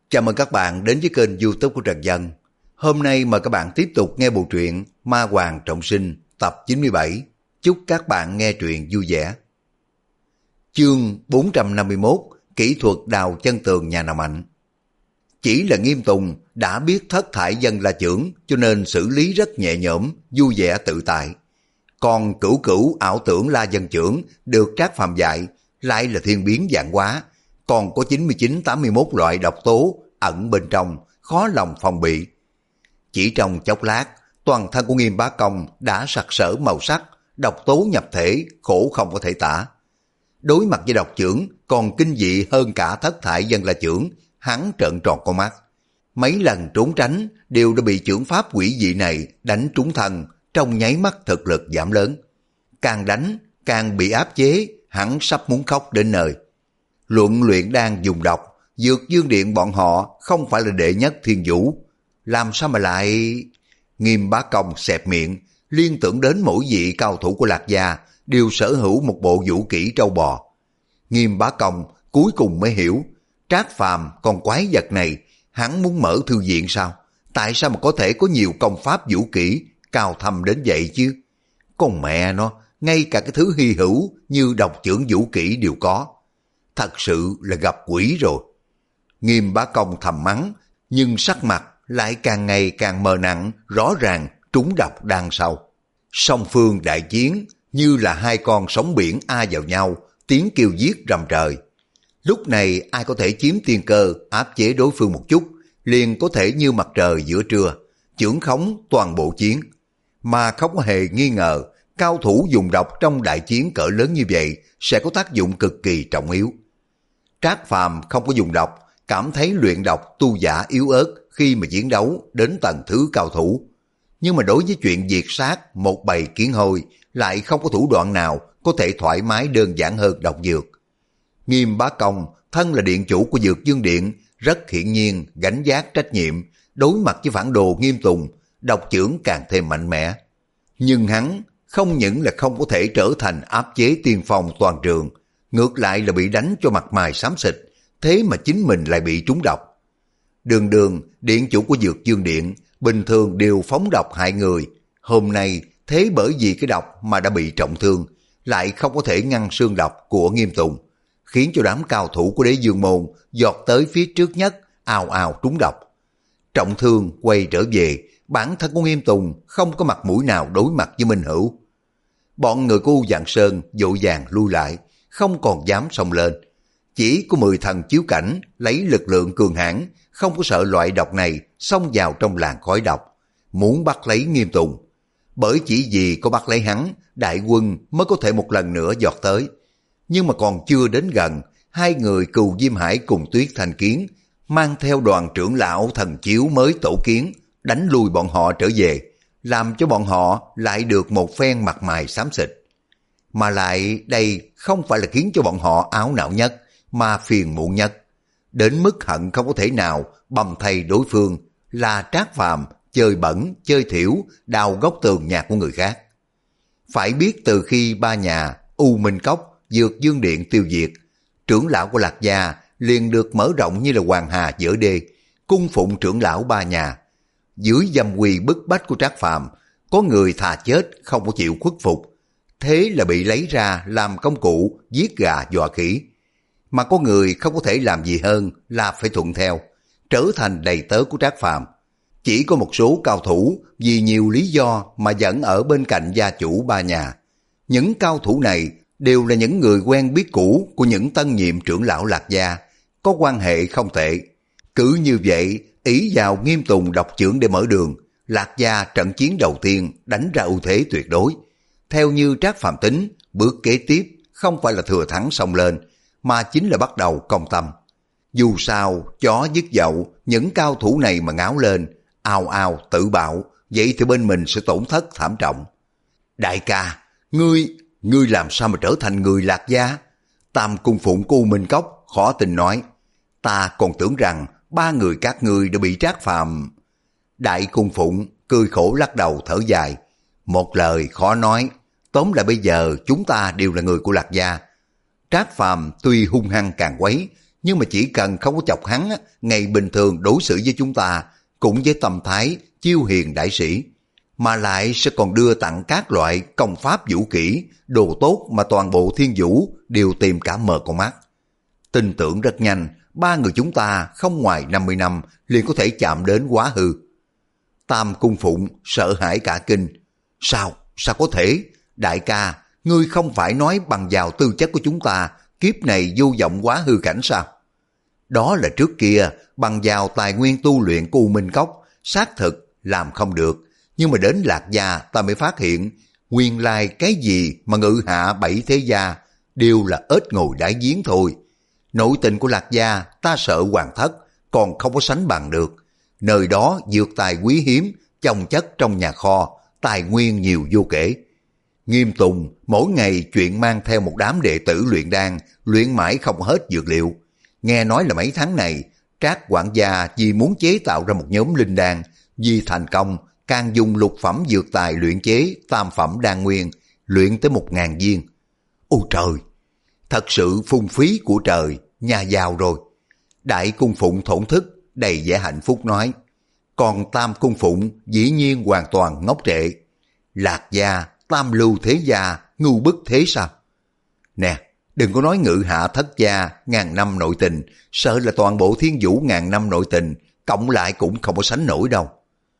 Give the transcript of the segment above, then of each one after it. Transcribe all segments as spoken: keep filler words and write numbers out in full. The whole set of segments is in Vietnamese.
Chào mừng các bạn đến với kênh YouTube của Trần Dân. Hôm nay mời các bạn tiếp tục nghe bộ truyện Ma Hoàng Trọng Sinh tập chín mươi bảy. Chúc các bạn nghe truyện vui vẻ. Chương bốn trăm năm mươi mốt, kỹ thuật đào chân tường nhà nào mạnh. Chỉ là Nghiêm Tùng đã biết thất thải dân la chưởng, cho nên xử lý rất nhẹ nhõm, vui vẻ tự tại. Còn cửu cửu ảo tưởng la dân chưởng được Trác Phàm dạy lại là thiên biến vạn hóa, còn có chín mươi chín tám mươi mốt loại độc tố ẩn bên trong, khó lòng phòng bị. Chỉ trong chốc lát, toàn thân của Nghiêm Bá Công đã sặc sỡ màu sắc, độc tố nhập thể, khổ không có thể tả. Đối mặt với độc chưởng còn kinh dị hơn cả thất thải dân la chưởng, hắn trợn tròn con mắt. Mấy lần trốn tránh đều đã bị chưởng pháp quỷ dị này đánh trúng thân, trong nháy mắt thực lực giảm lớn. Càng đánh, càng bị áp chế, hắn sắp muốn khóc đến nơi. Luận luyện đang dùng độc, Dược Dương Điện bọn họ không phải là đệ nhất thiên vũ. Làm sao mà lại... Nghiêm Bá Công xẹp miệng, liên tưởng đến mỗi vị cao thủ của Lạc Gia đều sở hữu một bộ vũ kỹ trâu bò. Nghiêm Bá Công cuối cùng mới hiểu, Trác Phàm con quái vật này, hắn muốn mở thư viện sao? Tại sao mà có thể có nhiều công pháp vũ kỹ cao thâm đến vậy chứ? Con mẹ nó, ngay cả cái thứ hy hữu như độc chưởng vũ kỹ đều có. Thật sự là gặp quỷ rồi. Nghiêm Bá Công thầm mắng, nhưng sắc mặt lại càng ngày càng mờ nặng, rõ ràng trúng độc đang sau. Song phương đại chiến như là hai con sóng biển a vào nhau, tiếng kêu giết rầm trời. Lúc này ai có thể chiếm tiên cơ, áp chế đối phương một chút, liền có thể như mặt trời giữa trưa, chưởng khống toàn bộ chiến. Mà không có hề nghi ngờ, cao thủ dùng độc trong đại chiến cỡ lớn như vậy sẽ có tác dụng cực kỳ trọng yếu. Trác Phàm không có dùng độc, cảm thấy luyện độc tu giả yếu ớt khi mà chiến đấu đến tầng thứ cao thủ. Nhưng mà đối với chuyện diệt sát một bầy kiến hôi lại không có thủ đoạn nào có thể thoải mái đơn giản hơn độc dược. Nghiêm Bá Công thân là điện chủ của Dược Dương Điện, rất hiển nhiên gánh vác trách nhiệm đối mặt với phản đồ Nghiêm Tùng, độc chưởng càng thêm mạnh mẽ. Nhưng hắn không những là không có thể trở thành áp chế tiên phong toàn trường, ngược lại là bị đánh cho mặt mày xám xịt, thế mà chính mình lại bị trúng độc. Đường Đường, điện chủ của Dược Dương Điện, bình thường đều phóng độc hại người, hôm nay thế bởi vì cái độc mà đã bị trọng thương, lại không có thể ngăn xương độc của Nghiêm Tùng, khiến cho đám cao thủ của Đế Dương Môn giọt tới phía trước nhất, ào ào trúng độc. Trọng thương quay trở về, bản thân của Nghiêm Tùng không có mặt mũi nào đối mặt với Minh Hữu. Bọn người của U Dạng Sơn vội vàng lui lại, không còn dám xông lên. Chỉ có mười thần chiếu cảnh lấy lực lượng cường hãn, không có sợ loại độc này xông vào trong làn khói độc, muốn bắt lấy Nghiêm Tùng. Bởi chỉ vì có bắt lấy hắn, đại quân mới có thể một lần nữa giọt tới. Nhưng mà còn chưa đến gần, hai người Cừu Diêm Hải cùng Tuyết Thanh Kiến mang theo đoàn trưởng lão thần chiếu mới tổ kiến, đánh lui bọn họ trở về, làm cho bọn họ lại được một phen mặt mày xám xịt. Mà lại đây không phải là khiến cho bọn họ áo não nhất, mà phiền muộn nhất. Đến mức hận không có thể nào bầm thây đối phương là Trác Phàm chơi bẩn, chơi thiểu, đào góc tường nhà của người khác. Phải biết từ khi ba nhà U Minh Cốc, Dược Dương Điện tiêu diệt, trưởng lão của Lạc Gia liền được mở rộng như là hoàng hà dỡ đê, cung phụng trưởng lão ba nhà. Dưới dâm quỳ bức bách của Trác Phàm, có người thà chết không có chịu khuất phục, thế là bị lấy ra làm công cụ giết gà dọa khỉ. Mà có người không có thể làm gì hơn là phải thuận theo, trở thành đầy tớ của Trác Phàm. Chỉ có một số cao thủ vì nhiều lý do mà vẫn ở bên cạnh gia chủ ba nhà. Những cao thủ này đều là những người quen biết cũ của những tân nhiệm trưởng lão Lạc Gia, có quan hệ không tệ. Cứ như vậy, ý vào Nghiêm Tùng độc chưởng để mở đường, Lạc Gia trận chiến đầu tiên đánh ra ưu thế tuyệt đối. Theo như Trác Phàm tính, bước kế tiếp không phải là thừa thắng xông lên, mà chính là bắt đầu công tâm. Dù sao, chó dứt dậu, những cao thủ này mà ngáo lên, ào ào tự bạo, vậy thì bên mình sẽ tổn thất thảm trọng. Đại ca, ngươi, ngươi làm sao mà trở thành người Lạc Gia? Tam cung phụng của U Minh Cốc khó tin nói, ta còn tưởng rằng ba người các ngươi đã bị Trác Phàm. Đại cung phụng cười khổ lắc đầu thở dài, một lời khó nói, tóm lại bây giờ chúng ta đều là người của Lạc Gia. Trác Phàm tuy hung hăng càng quấy, nhưng mà chỉ cần không có chọc hắn, ngày bình thường đối xử với chúng ta cũng với tâm thái chiêu hiền đại sĩ, mà lại sẽ còn đưa tặng các loại công pháp vũ kỹ, đồ tốt mà toàn bộ Thiên Vũ đều tìm cả mờ con mắt. Tin tưởng rất nhanh, ba người chúng ta không ngoài năm mươi năm liền có thể chạm đến quá hư. Tam Cung Phụng sợ hãi cả kinh. Sao? Sao có thể? Đại ca, ngươi không phải nói bằng vào tư chất của chúng ta, kiếp này vô vọng quá hư cảnh sao? Đó là trước kia, bằng vào tài nguyên tu luyện của U Minh Cốc, xác thực làm không được. Nhưng mà đến Lạc Gia ta mới phát hiện, nguyên lai cái gì mà ngự hạ bảy thế gia đều là ếch ngồi đáy giếng thôi. Nội tình của Lạc Gia ta sợ hoàng thất, còn không có sánh bằng được. Nơi đó dược tài quý hiếm, chồng chất trong nhà kho, tài nguyên nhiều vô kể. Nghiêm Tùng mỗi ngày chuyện mang theo một đám đệ tử luyện đan, luyện mãi không hết dược liệu. Nghe nói là mấy tháng này, Trác quản gia vì muốn chế tạo ra một nhóm linh đan, vì thành công, càng dùng lục phẩm dược tài luyện chế tam phẩm đan nguyên, luyện tới một ngàn viên. Ôi trời! Thật sự phung phí của trời, nhà giàu rồi. Đại Cung Phụng thổn thức, đầy vẻ hạnh phúc nói. Còn Tam Cung Phụng dĩ nhiên hoàn toàn ngốc trệ. Lạc Gia, Tam Lưu thế gia, ngu bức thế sao? Nè, đừng có nói ngự hạ thất gia, ngàn năm nội tình, sợ là toàn bộ Thiên Vũ ngàn năm nội tình, cộng lại cũng không có sánh nổi đâu.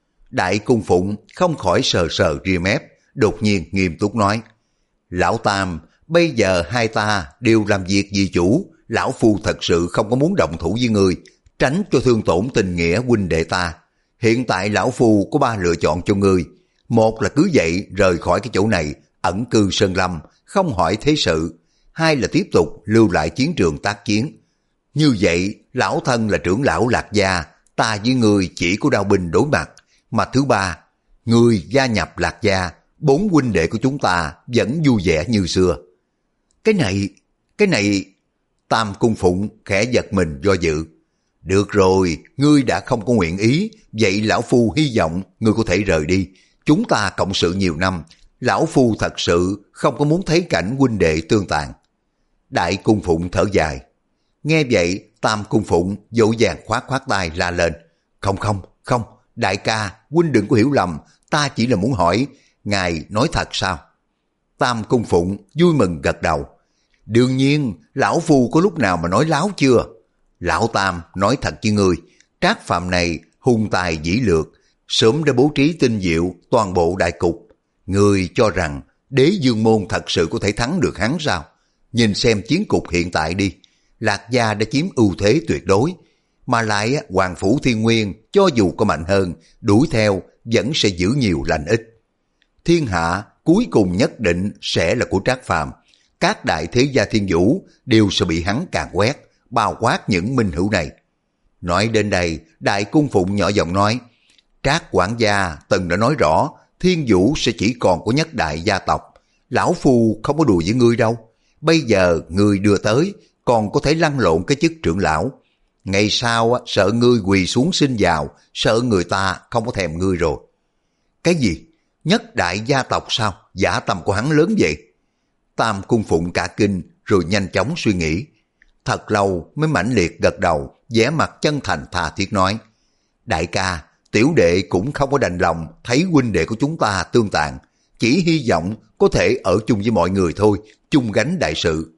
Đại Cung Phụng không khỏi sờ sờ ria mép, đột nhiên nghiêm túc nói. Lão Tam, bây giờ hai ta đều làm việc vì chủ, lão phu thật sự không có muốn động thủ với người, tránh cho thương tổn tình nghĩa huynh đệ ta. Hiện tại lão phu có ba lựa chọn cho ngươi. Một là cứ vậy rời khỏi cái chỗ này, ẩn cư sơn lâm, không hỏi thế sự. Hai là tiếp tục lưu lại chiến trường tác chiến. Như vậy, lão thân là trưởng lão Lạc Gia, ta với ngươi chỉ có đao binh đối mặt. Mà thứ ba, ngươi gia nhập Lạc Gia, bốn huynh đệ của chúng ta vẫn vui vẻ như xưa. Cái này, cái này... Tam Cung Phụng khẽ giật mình do dự. Được rồi, ngươi đã không có nguyện ý, vậy lão phu hy vọng ngươi có thể rời đi. Chúng ta cộng sự nhiều năm, lão phu thật sự không có muốn thấy cảnh huynh đệ tương tàn. Đại Cung Phụng thở dài. Nghe vậy, Tam Cung Phụng dỗ dàng khoát khoát tay la lên. Không không, không, đại ca, huynh đừng có hiểu lầm, ta chỉ là muốn hỏi, ngài nói thật sao? Tam Cung Phụng vui mừng gật đầu. Đương nhiên, lão phu có lúc nào mà nói láo chưa? Lão Tam nói thật với ngươi, Trác Phàm này hung tài dĩ lược, sớm đã bố trí tinh diệu toàn bộ đại cục. Ngươi cho rằng Đế Dương Môn thật sự có thể thắng được hắn sao? Nhìn xem chiến cục hiện tại đi, Lạc Gia đã chiếm ưu thế tuyệt đối, mà lại Hoàng Phủ Thiên Nguyên cho dù có mạnh hơn, đuổi theo vẫn sẽ giữ nhiều lành ít. Thiên hạ cuối cùng nhất định sẽ là của Trác Phàm. Các đại thế gia Thiên Vũ đều sẽ bị hắn càn quét, bao quát những minh hữu này. Nói đến đây, Đại Cung Phụng nhỏ giọng nói, Trác quản gia từng đã nói rõ, Thiên Vũ sẽ chỉ còn có nhất đại gia tộc. Lão phu không có đùa với ngươi đâu. Bây giờ ngươi đưa tới, còn có thể lăn lộn cái chức trưởng lão. Ngày sau sợ ngươi quỳ xuống xin vào, sợ người ta không có thèm ngươi rồi. Cái gì? Nhất đại gia tộc sao? Dã tâm của hắn lớn vậy? Tam Cung Phụng cả kinh rồi nhanh chóng suy nghĩ. Thật lâu mới mãnh liệt gật đầu, vẻ mặt chân thành tha thiết nói. Đại ca, tiểu đệ cũng không có đành lòng thấy huynh đệ của chúng ta tương tàn. Chỉ hy vọng có thể ở chung với mọi người thôi, chung gánh đại sự.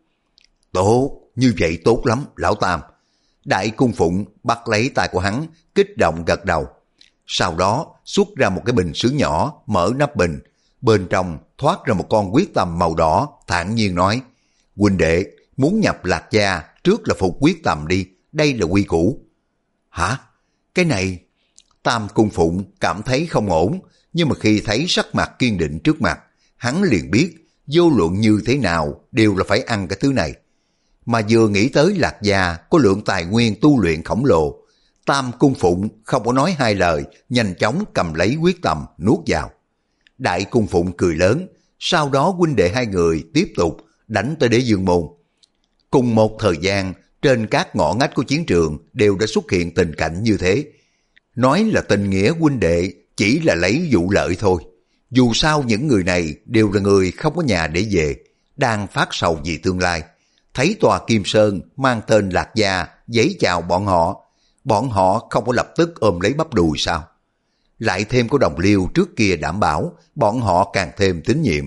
Tốt, như vậy tốt lắm, lão Tam. Đại Cung Phụng bắt lấy tay của hắn, kích động gật đầu. Sau đó xuất ra một cái bình sứ nhỏ, mở nắp bình. Bên trong thoát ra một con quyết tâm màu đỏ, thản nhiên nói, huynh đệ, muốn nhập Lạc Gia, trước là phục quyết tâm đi, đây là quy củ. Hả? Cái này... Tam Cung Phụng cảm thấy không ổn, nhưng mà khi thấy sắc mặt kiên định trước mặt, hắn liền biết, vô luận như thế nào đều là phải ăn cái thứ này. Mà vừa nghĩ tới Lạc Gia có lượng tài nguyên tu luyện khổng lồ, Tam Cung Phụng không có nói hai lời, nhanh chóng cầm lấy quyết tâm nuốt vào. Đại Cung Phụng cười lớn, sau đó huynh đệ hai người tiếp tục đánh tới Đế Dương Môn. Cùng một thời gian, trên các ngõ ngách của chiến trường đều đã xuất hiện tình cảnh như thế. Nói là tình nghĩa huynh đệ chỉ là lấy vụ lợi thôi. Dù sao những người này đều là người không có nhà để về, đang phát sầu vì tương lai. thấy tòa Kim Sơn mang tên Lạc Gia giấy chào bọn họ, bọn họ không có lập tức ôm lấy bắp đùi sao? Lại thêm có Đồng Liêu trước kia đảm bảo, bọn họ càng thêm tín nhiệm.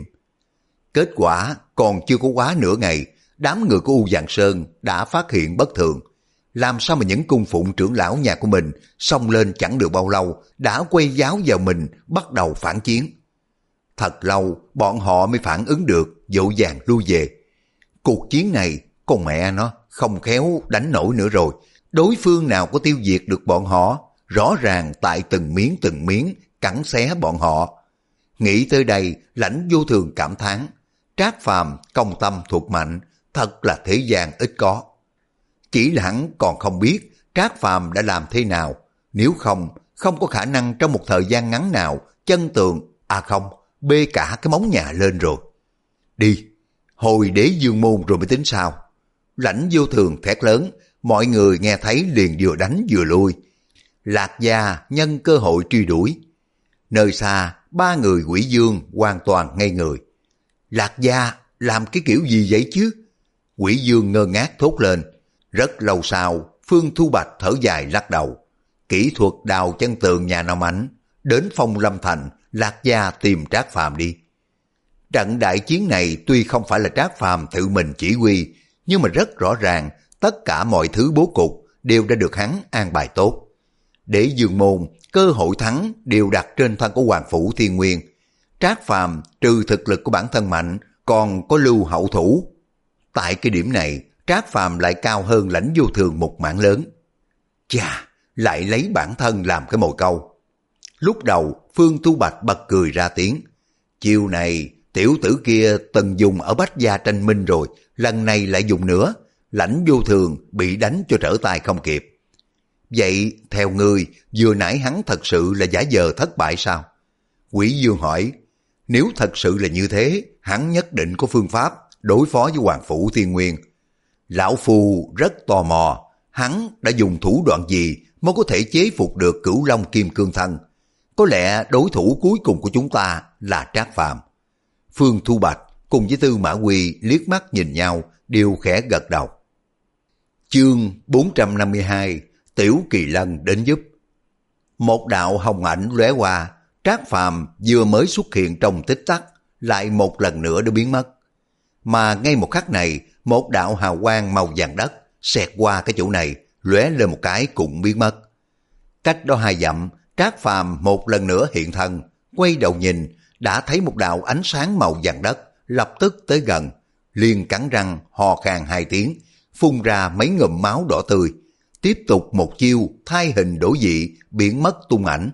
Kết quả còn chưa có quá nửa ngày, đám người của U Giang Sơn đã phát hiện bất thường. Làm sao mà những cung phụng trưởng lão nhà của mình xông lên chẳng được bao lâu đã quay giáo vào mình, bắt đầu phản chiến. Thật lâu bọn họ mới phản ứng được, vội vàng lui về. Cuộc chiến này con mẹ nó không khéo đánh nổi nữa rồi. Đối phương nào có tiêu diệt được bọn họ, rõ ràng tại từng miếng từng miếng cắn xé bọn họ. Nghĩ tới đây, Lãnh Vô Thường cảm thán, Trác Phàm công tâm thuộc mạnh, thật là thế gian ít có. Chỉ là hắn còn không biết Trác Phàm đã làm thế nào, nếu không, không có khả năng trong một thời gian ngắn nào chân tường, à không, bê cả cái móng nhà lên rồi. Đi, hồi Đế Dương Môn rồi mới tính sao. Lãnh Vô Thường thét lớn, mọi người nghe thấy liền vừa đánh vừa lui. Lạc Gia nhân cơ hội truy đuổi. Nơi xa, ba người Quỷ Dương hoàn toàn ngây người. Lạc Gia làm cái kiểu gì vậy chứ? Quỷ Dương ngơ ngác thốt lên. Rất lâu sau, Phương Thu Bạch thở dài lắc đầu. Kỹ thuật đào chân tường nhà nào mạnh, đến Phong Lâm Thành, Lạc Gia tìm Trác Phàm đi. Trận đại chiến này tuy không phải là Trác Phàm tự mình chỉ huy, nhưng mà rất rõ ràng tất cả mọi thứ bố cục đều đã được hắn an bài tốt. Để Dương Môn, cơ hội thắng đều đặt trên thân của Hoàng Phủ Thiên Nguyên. Trác Phàm trừ thực lực của bản thân mạnh, còn có lưu hậu thủ. Tại cái điểm này, Trác Phàm lại cao hơn Lãnh Vô Thường một mảng lớn. Chà, lại lấy bản thân làm cái mồi câu. Lúc đầu, Phương Tu Bạch bật cười ra tiếng. Chiều này, tiểu tử kia từng dùng ở Bách Gia Tranh Minh rồi, lần này lại dùng nữa. Lãnh Vô Thường bị đánh cho trở tay không kịp. Vậy, theo ngươi, vừa nãy hắn thật sự là giả vờ thất bại sao? Quỷ Dương hỏi, nếu thật sự là như thế, hắn nhất định có phương pháp đối phó với Hoàng Phủ Thiên Nguyên. Lão Phu rất tò mò, hắn đã dùng thủ đoạn gì mới có thể chế phục được Cửu Long Kim Cương Thân. Có lẽ đối thủ cuối cùng của chúng ta là Trác Phàm. Phương Thu Bạch cùng với Tư Mã Huy liếc mắt nhìn nhau, đều khẽ gật đầu. Chương bốn trăm năm mươi hai, Tiểu Kỳ Lân đến giúp. Một đạo hồng ảnh lóe qua, Trác Phàm vừa mới xuất hiện trong tích tắc, lại một lần nữa đã biến mất. Mà ngay một khắc này, một đạo hào quang màu vàng đất xẹt qua cái chỗ này, lóe lên một cái cũng biến mất. Cách đó hai dặm, Trác Phàm một lần nữa hiện thân, quay đầu nhìn, đã thấy một đạo ánh sáng màu vàng đất lập tức tới gần, liền cắn răng hò khan hai tiếng, phun ra mấy ngụm máu đỏ tươi, tiếp tục một chiêu thay hình đổi dị, biến mất tung ảnh.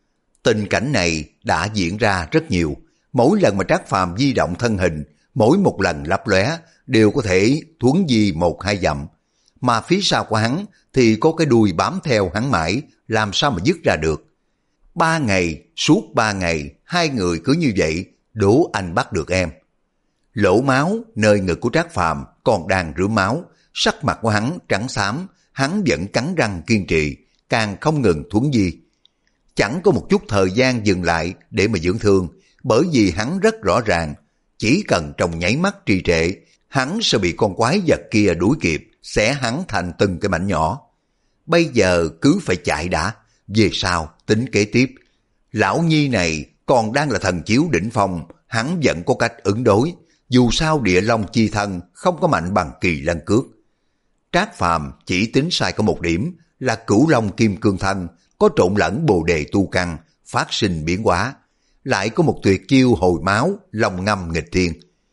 Tình cảnh này đã diễn ra rất nhiều, mỗi lần mà Trác Phàm di động thân hình, mỗi một lần lấp lóe đều có thể thuấn di một hai dặm, mà phía sau của hắn thì có cái đuôi bám theo hắn mãi, làm sao mà dứt ra được. Ba ngày, suốt ba ngày, hai người cứ như vậy, đố anh bắt được em. Lỗ máu nơi ngực của Trác Phàm còn đang rửa máu, sắc mặt của hắn trắng xám, hắn vẫn cắn răng kiên trì, càng không ngừng thuấn di. Chẳng có một chút thời gian dừng lại để mà dưỡng thương, bởi vì hắn rất rõ ràng, chỉ cần trong nháy mắt trì trệ, hắn sẽ bị con quái vật kia đuổi kịp, xé hắn thành từng cái mảnh nhỏ. Bây giờ cứ phải chạy đã, về sau tính kế tiếp. Lão Nhi này còn đang là thần chiếu đỉnh phong, hắn vẫn có cách ứng đối, dù sao địa long chi thân không có mạnh bằng Kỳ Lân Cước. Trác Phàm chỉ tính sai có một điểm là Cửu Long Kim Cương Thân có trộn lẫn bồ đề tu căn, phát sinh biến hóa, lại có một tuyệt chiêu hồi máu, long ngâm nghịch thiên.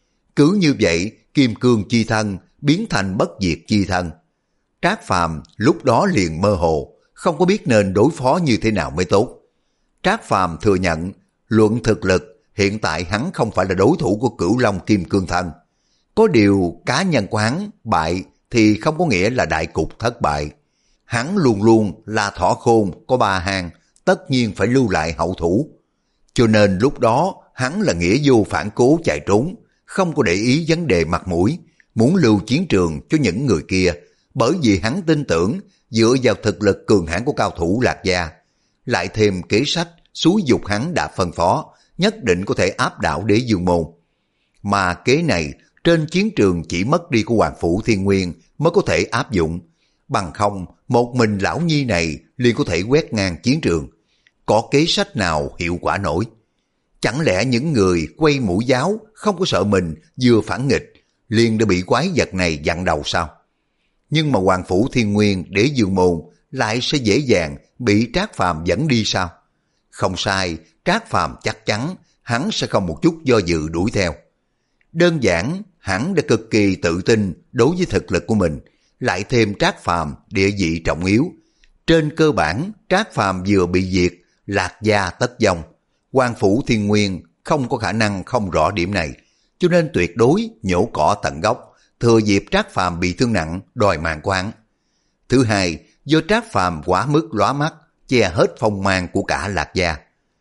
Cứ như vậy, Kim Cương chi thân biến thành bất diệt chi thân. Trác Phàm lúc đó liền mơ hồ, không có biết nên đối phó như thế nào mới tốt. Trác Phàm thừa nhận, luận thực lực, hiện tại hắn không phải là đối thủ của Cửu Long Kim Cương Thân. Có điều cá nhân của hắn bại thì không có nghĩa là đại cục thất bại. Hắn luôn luôn là thỏ khôn có ba hàng, tất nhiên phải lưu lại hậu thủ. Cho nên lúc đó hắn là nghĩa vô phản cố chạy trốn, không có để ý vấn đề mặt mũi, muốn lưu chiến trường cho những người kia, bởi vì hắn tin tưởng dựa vào thực lực cường hãn của cao thủ Lạc Gia, lại thêm kế sách xúi dục hắn đã phân phó, nhất định có thể áp đảo Đế Dương Môn. Mà kế này trên chiến trường chỉ mất đi của Hoàng Phủ Thiên Nguyên mới có thể áp dụng. Bằng không, một mình lão nhi này liền có thể quét ngang chiến trường. Có kế sách nào hiệu quả nổi? Chẳng lẽ những người quay mũi giáo không có sợ mình vừa phản nghịch, liền đã bị quái vật này dặn đầu sao? Nhưng mà Hoàng Phủ Thiên Nguyên Đế Dương Môn lại sẽ dễ dàng bị Trác Phàm dẫn đi sao? Không sai, Trác Phàm chắc chắn hắn sẽ không một chút do dự đuổi theo. Đơn giản, hắn đã cực kỳ tự tin đối với thực lực của mình, lại thêm Trác Phàm địa vị trọng yếu. Trên cơ bản, Trác Phàm vừa bị diệt, Lạc Gia tất vong. Hoàng Phủ Thiên Nguyên không có khả năng không rõ điểm này, cho nên tuyệt đối nhổ cỏ tận gốc, thừa dịp Trác Phàm bị thương nặng đòi mạng của hắn. Thứ hai, do Trác Phàm quá mức lóa mắt, che hết phong mang của cả Lạc Gia.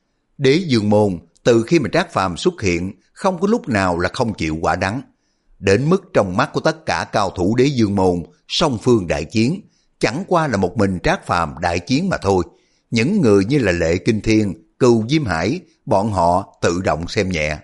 Đế Dương Môn từ khi mà Trác Phàm xuất hiện không có lúc nào là không chịu quả đắng. Đến mức trong mắt của tất cả cao thủ Đế Dương Môn, song phương đại chiến, chẳng qua là một mình Trác Phàm đại chiến mà thôi. Những người như là Lệ Kinh Thiên, Cừu Diêm Hải, bọn họ tự động xem nhẹ.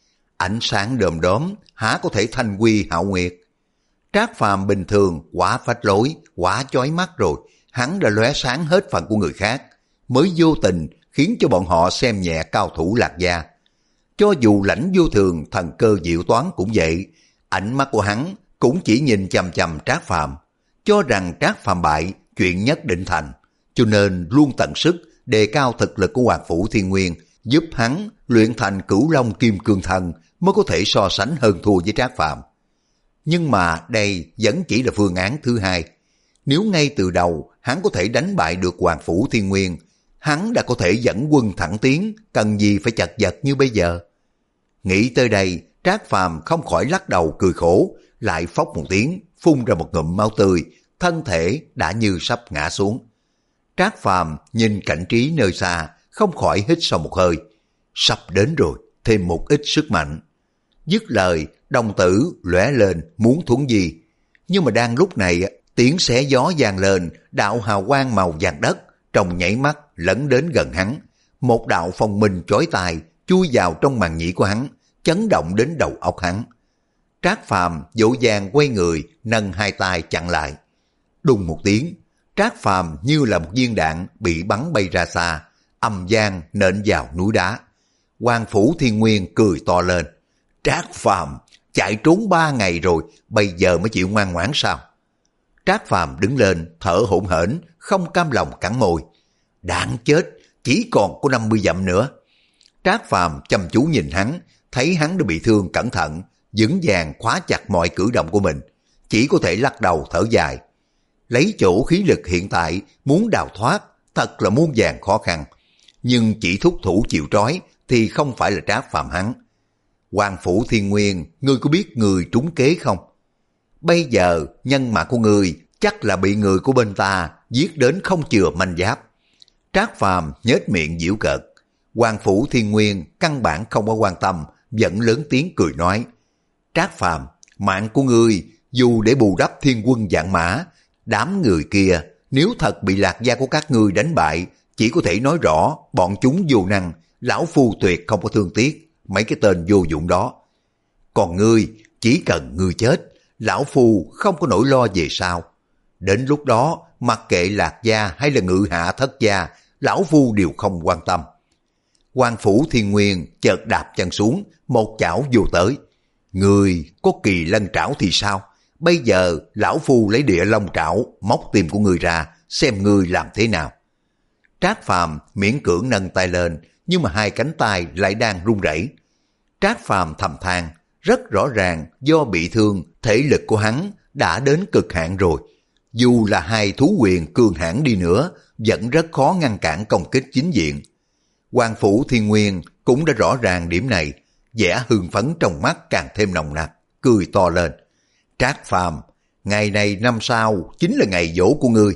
Ánh sáng đom đóm há có thể thanh quy hạo nguyệt. Trác Phàm bình thường quá phách lối, quá chói mắt rồi, hắn đã lóe sáng hết phần của người khác, mới vô tình khiến cho bọn họ xem nhẹ cao thủ Lạc Gia. Cho dù Lãnh Vô Thường thần cơ diệu toán cũng vậy, ánh mắt của hắn cũng chỉ nhìn chằm chằm Trác Phàm, cho rằng Trác Phàm bại chuyện nhất định thành, cho nên luôn tận sức đề cao thực lực của Hoàng Phủ Thiên Nguyên, giúp hắn luyện thành Cửu Long Kim Cương Thân mới có thể so sánh hơn thua với Trác Phàm. Nhưng mà đây vẫn chỉ là phương án thứ hai. Nếu ngay từ đầu hắn có thể đánh bại được Hoàng Phủ Thiên Nguyên, hắn đã có thể dẫn quân thẳng tiến, cần gì phải chật vật như bây giờ. Nghĩ tới đây, Trác Phàm không khỏi lắc đầu cười khổ, lại phốc một tiếng, phun ra một ngụm máu tươi, thân thể đã như sắp ngã xuống. Trác Phàm nhìn cảnh trí nơi xa, không khỏi hít sâu một hơi. Sắp đến rồi, thêm một ít sức mạnh. Dứt lời, đồng tử lóe lên muốn thuấn di. Nhưng mà đang lúc này, tiếng xé gió vang lên, đạo hào quang màu vàng đất, trong nhảy mắt lấn đến gần hắn. Một đạo phong minh chói tai chui vào trong màng nhĩ của hắn, chấn động đến đầu óc hắn. Trác Phàm vội vàng quay người, nâng hai tay chặn lại. Đùng một tiếng, Trác Phàm như là một viên đạn bị bắn bay ra xa, ầm vang nện vào núi đá. Hoàng Phủ Thiên Nguyên cười to lên. Trác Phàm chạy trốn ba ngày rồi, bây giờ mới chịu ngoan ngoãn sao? Trác Phàm đứng lên, thở hổn hển, không cam lòng cắn môi. Đáng chết, chỉ còn có năm mươi dặm nữa. Trác Phàm chăm chú nhìn hắn, thấy hắn đã bị thương cẩn thận, vững vàng khóa chặt mọi cử động của mình, chỉ có thể lắc đầu thở dài. Lấy chỗ khí lực hiện tại muốn đào thoát thật là muôn vàn khó khăn, nhưng chỉ thúc thủ chịu trói thì không phải là Trác Phàm hắn. Hoàng Phủ Thiên Nguyên, ngươi có biết người trúng kế không? Bây giờ nhân mã của ngươi chắc là bị người của bên ta giết đến không chừa manh giáp. Trác Phàm nhếch miệng giễu cợt. Hoàng Phủ Thiên Nguyên căn bản không có quan tâm, vẫn lớn tiếng cười nói. Trác Phàm, mạng của ngươi dù để bù đắp thiên quân vạn mã, đám người kia nếu thật bị Lạc Gia của các ngươi đánh bại, chỉ có thể nói rõ bọn chúng vô năng, lão phu tuyệt không có thương tiếc mấy cái tên vô dụng đó. Còn ngươi, chỉ cần ngươi chết, lão phu không có nỗi lo về sau. Đến lúc đó, mặc kệ Lạc Gia hay là Ngự Hạ Thất Gia, lão phu đều không quan tâm. Hoàng Phủ Thiên Nguyên chợt đạp chân xuống, một chảo vô tới. Ngươi có Kỳ Lân Trảo thì sao? Bây giờ lão phu lấy Địa Long Trảo móc tim của ngươi ra, xem ngươi làm thế nào. Trác Phàm miễn cưỡng nâng tay lên, nhưng mà hai cánh tay lại đang run rẩy. Trác Phàm thầm than, rất rõ ràng do bị thương, thể lực của hắn đã đến cực hạn rồi. Dù là hai thú quyền cường hãn đi nữa, vẫn rất khó ngăn cản công kích chính diện. Hoàng Phủ Thiên Nguyên cũng đã rõ ràng điểm này, vẻ hưng phấn trong mắt càng thêm nồng nặc, cười to lên. Trác Phàm, ngày này năm sau chính là ngày giỗ của ngươi.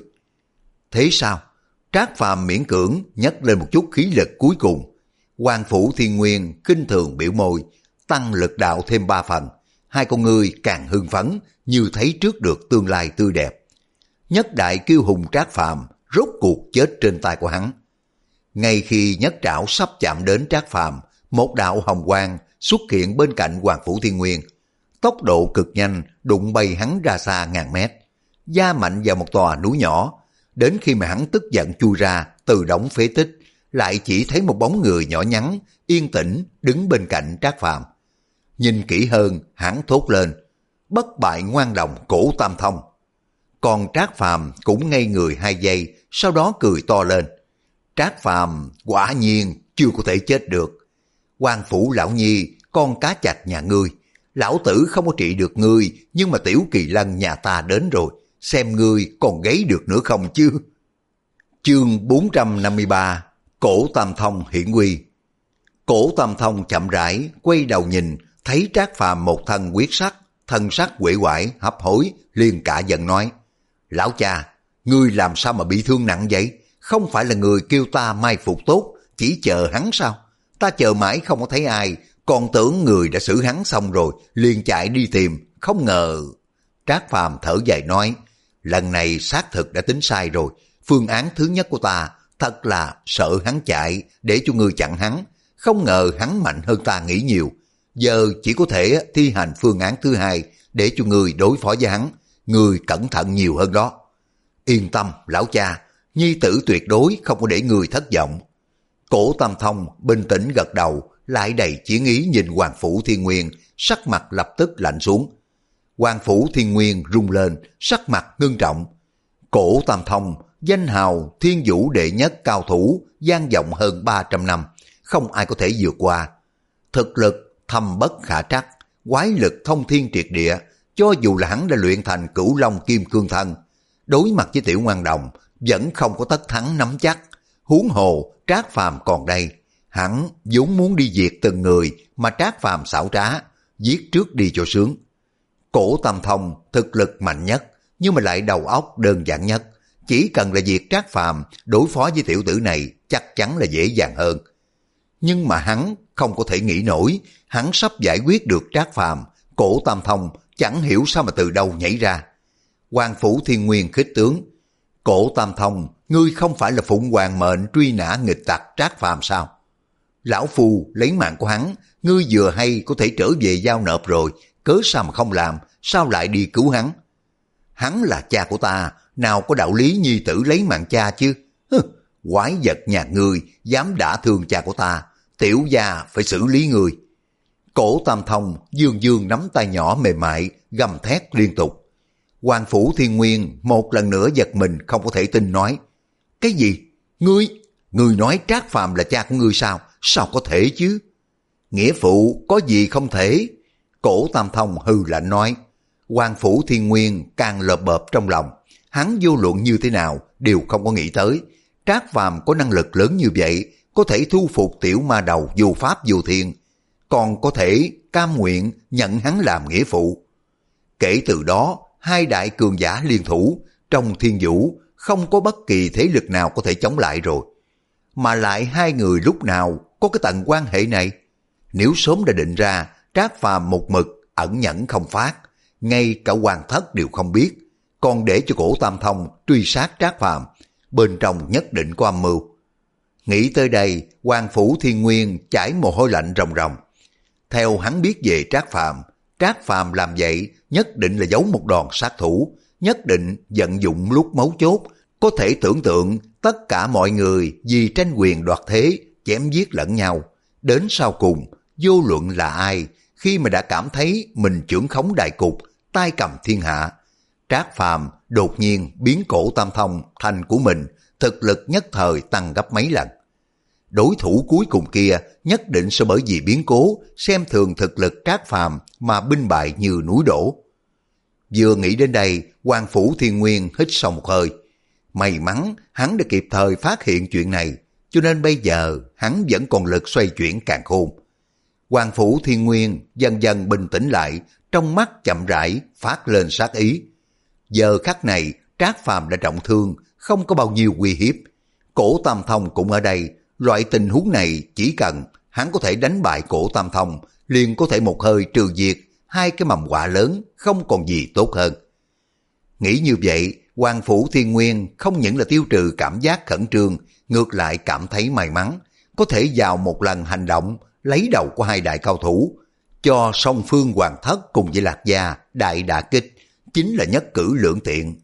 Thế sao? Trác Phàm miễn cưỡng nhấc lên một chút khí lực cuối cùng. Hoàng Phủ Thiên Nguyên khinh thường biểu môi, tăng lực đạo thêm ba phần. Hai con ngươi càng hưng phấn, như thấy trước được tương lai tươi đẹp. Nhất đại kiêu hùng Trác Phàm rốt cuộc chết trên tay của hắn. Ngay khi nhất trảo sắp chạm đến Trác Phàm, một đạo hồng quang xuất hiện bên cạnh Hoàng Phủ Thiên Nguyên. tốc độ cực nhanh đụng bay hắn ra xa ngàn mét, da mạnh vào một tòa núi nhỏ. Đến khi mà hắn tức giận chui ra từ đống phế tích, lại chỉ thấy một bóng người nhỏ nhắn, yên tĩnh đứng bên cạnh Trác Phàm. Nhìn kỹ hơn, hắn thốt lên: bất bại ngoan đồng Cổ Tam Thông. Còn Trác Phàm cũng ngây người hai giây, sau đó cười to lên: Trác Phàm quả nhiên chưa có thể chết được. Quan Phủ lão nhi, con cá chạch nhà ngươi, lão tử không có trị được ngươi, nhưng mà Tiểu Kỳ Lân nhà ta đến rồi, xem ngươi còn gáy được nữa không chứ. Chương bốn trăm năm mươi ba, Cổ Tam Thông hiển uy. Cổ Tam Thông chậm rãi quay đầu nhìn, thấy Trác Phàm một thân huyết sắc, thân sắc uể oải hấp hối, liền cả giận nói: lão cha, ngươi làm sao mà bị thương nặng vậy? Không phải là người kêu ta mai phục tốt, chỉ chờ hắn sao? Ta chờ mãi không có thấy ai, còn tưởng người đã xử hắn xong rồi, liền chạy đi tìm, không ngờ. Trác Phàm thở dài nói: lần này xác thực đã tính sai rồi, phương án thứ nhất của ta thật là sợ hắn chạy để cho ngươi chặn hắn, không ngờ hắn mạnh hơn ta nghĩ nhiều. Giờ chỉ có thể thi hành phương án thứ hai để cho ngươi đối phó với hắn, ngươi cẩn thận nhiều hơn đó. Yên tâm lão cha, nhi tử tuyệt đối không có để người thất vọng. Cổ Tam Thông bình tĩnh gật đầu, lại đầy chiến ý nhìn Hoàng Phủ Thiên Nguyên, sắc mặt lập tức lạnh xuống. Hoàng Phủ Thiên Nguyên rung lên, sắc mặt ngưng trọng. Cổ Tam Thông, danh hào thiên vũ đệ nhất cao thủ, vang vọng hơn ba trăm năm, không ai có thể vượt qua. Thực lực thâm bất khả trắc, quái lực thông thiên triệt địa, cho dù là hắn đã luyện thành Cửu Long Kim Cương Thân, đối mặt với Tiểu Ngoan Đồng vẫn không có tất thắng nắm chắc. Huống hồ Trác Phàm còn đây, hắn vốn muốn đi diệt từng người, mà Trác Phàm xảo trá, giết trước đi cho sướng. Cổ Tam Thông thực lực mạnh nhất, nhưng mà lại đầu óc đơn giản nhất, chỉ cần là diệt Trác Phàm, đối phó với tiểu tử này chắc chắn là dễ dàng hơn. Nhưng mà hắn không có thể nghĩ nổi, hắn sắp giải quyết được Trác Phàm, Cổ Tam Thông chẳng hiểu sao mà từ đâu nhảy ra. Hoàng Phủ Thiên Nguyên khích tướng: Cổ Tam Thông, ngươi không phải là phụng hoàng mệnh truy nã nghịch tặc Trác Phàm sao? Lão phu lấy mạng của hắn, ngươi vừa hay có thể trở về giao nộp rồi, cớ sao mà không làm, sao lại đi cứu hắn? Hắn là cha của ta, nào có đạo lý nhi tử lấy mạng cha chứ? Hừ, quái vật nhà ngươi dám đả thương cha của ta, tiểu gia phải xử lý ngươi. Cổ Tam Thông dương dương nắm tay nhỏ mềm mại, gầm thét liên tục. Hoàng Phủ Thiên Nguyên một lần nữa giật mình không có thể tin nói: cái gì? Ngươi, ngươi nói Trác Phàm là cha của ngươi sao? Sao có thể chứ? Nghĩa phụ có gì không thể? Cổ Tam Thông hư lạnh nói. Hoàng Phủ Thiên Nguyên càng lợp bợp trong lòng, hắn vô luận như thế nào đều không có nghĩ tới Trác Phàm có năng lực lớn như vậy, có thể thu phục tiểu ma đầu vô pháp vô thiên, còn có thể cam nguyện nhận hắn làm nghĩa phụ. Kể từ đó, hai đại cường giả liên thủ, trong thiên vũ không có bất kỳ thế lực nào có thể chống lại rồi. Mà lại hai người lúc nào có cái tầng quan hệ này? Nếu sớm đã định ra, Trác Phàm một mực ẩn nhẫn không phát, ngay cả Hoàng Thất đều không biết, còn để cho Cổ Tam Thông truy sát Trác Phàm, bên trong nhất định có âm mưu. Nghĩ tới đây, Hoàng Phủ Thiên Nguyên chảy mồ hôi lạnh ròng ròng. Theo hắn biết về Trác Phàm, Trác Phàm làm vậy nhất định là giấu một đòn sát thủ, nhất định vận dụng lúc mấu chốt. Có thể tưởng tượng tất cả mọi người vì tranh quyền đoạt thế, chém giết lẫn nhau. Đến sau cùng, vô luận là ai, khi mà đã cảm thấy mình trưởng khống đại cục, tay cầm thiên hạ, Trác Phàm đột nhiên biến Cổ Tam Thông thành của mình, thực lực nhất thời tăng gấp mấy lần. Đối thủ cuối cùng kia nhất định sẽ bởi vì biến cố xem thường thực lực Trác Phàm mà binh bại như núi đổ. Vừa nghĩ đến đây, Hoàng Phủ Thiên Nguyên hít sâu một hơi. May mắn hắn đã kịp thời phát hiện chuyện này, cho nên bây giờ hắn vẫn còn lực xoay chuyển càn khôn. Hoàng Phủ Thiên Nguyên dần dần bình tĩnh lại, trong mắt chậm rãi phát lên sát ý. Giờ khắc này Trác Phàm đã trọng thương, không có bao nhiêu uy hiếp. Cổ Tam Thông cũng ở đây, loại tình huống này chỉ cần hắn có thể đánh bại Cổ Tam Thông, liền có thể một hơi trừ diệt hai cái mầm họa lớn, không còn gì tốt hơn. Nghĩ như vậy, Hoàng Phủ Thiên Nguyên không những là tiêu trừ cảm giác khẩn trương, ngược lại cảm thấy may mắn, có thể vào một lần hành động lấy đầu của hai đại cao thủ. cho song phương Hoàng Thất cùng với Lạc Gia đại đả kích, chính là nhất cử lưỡng tiện.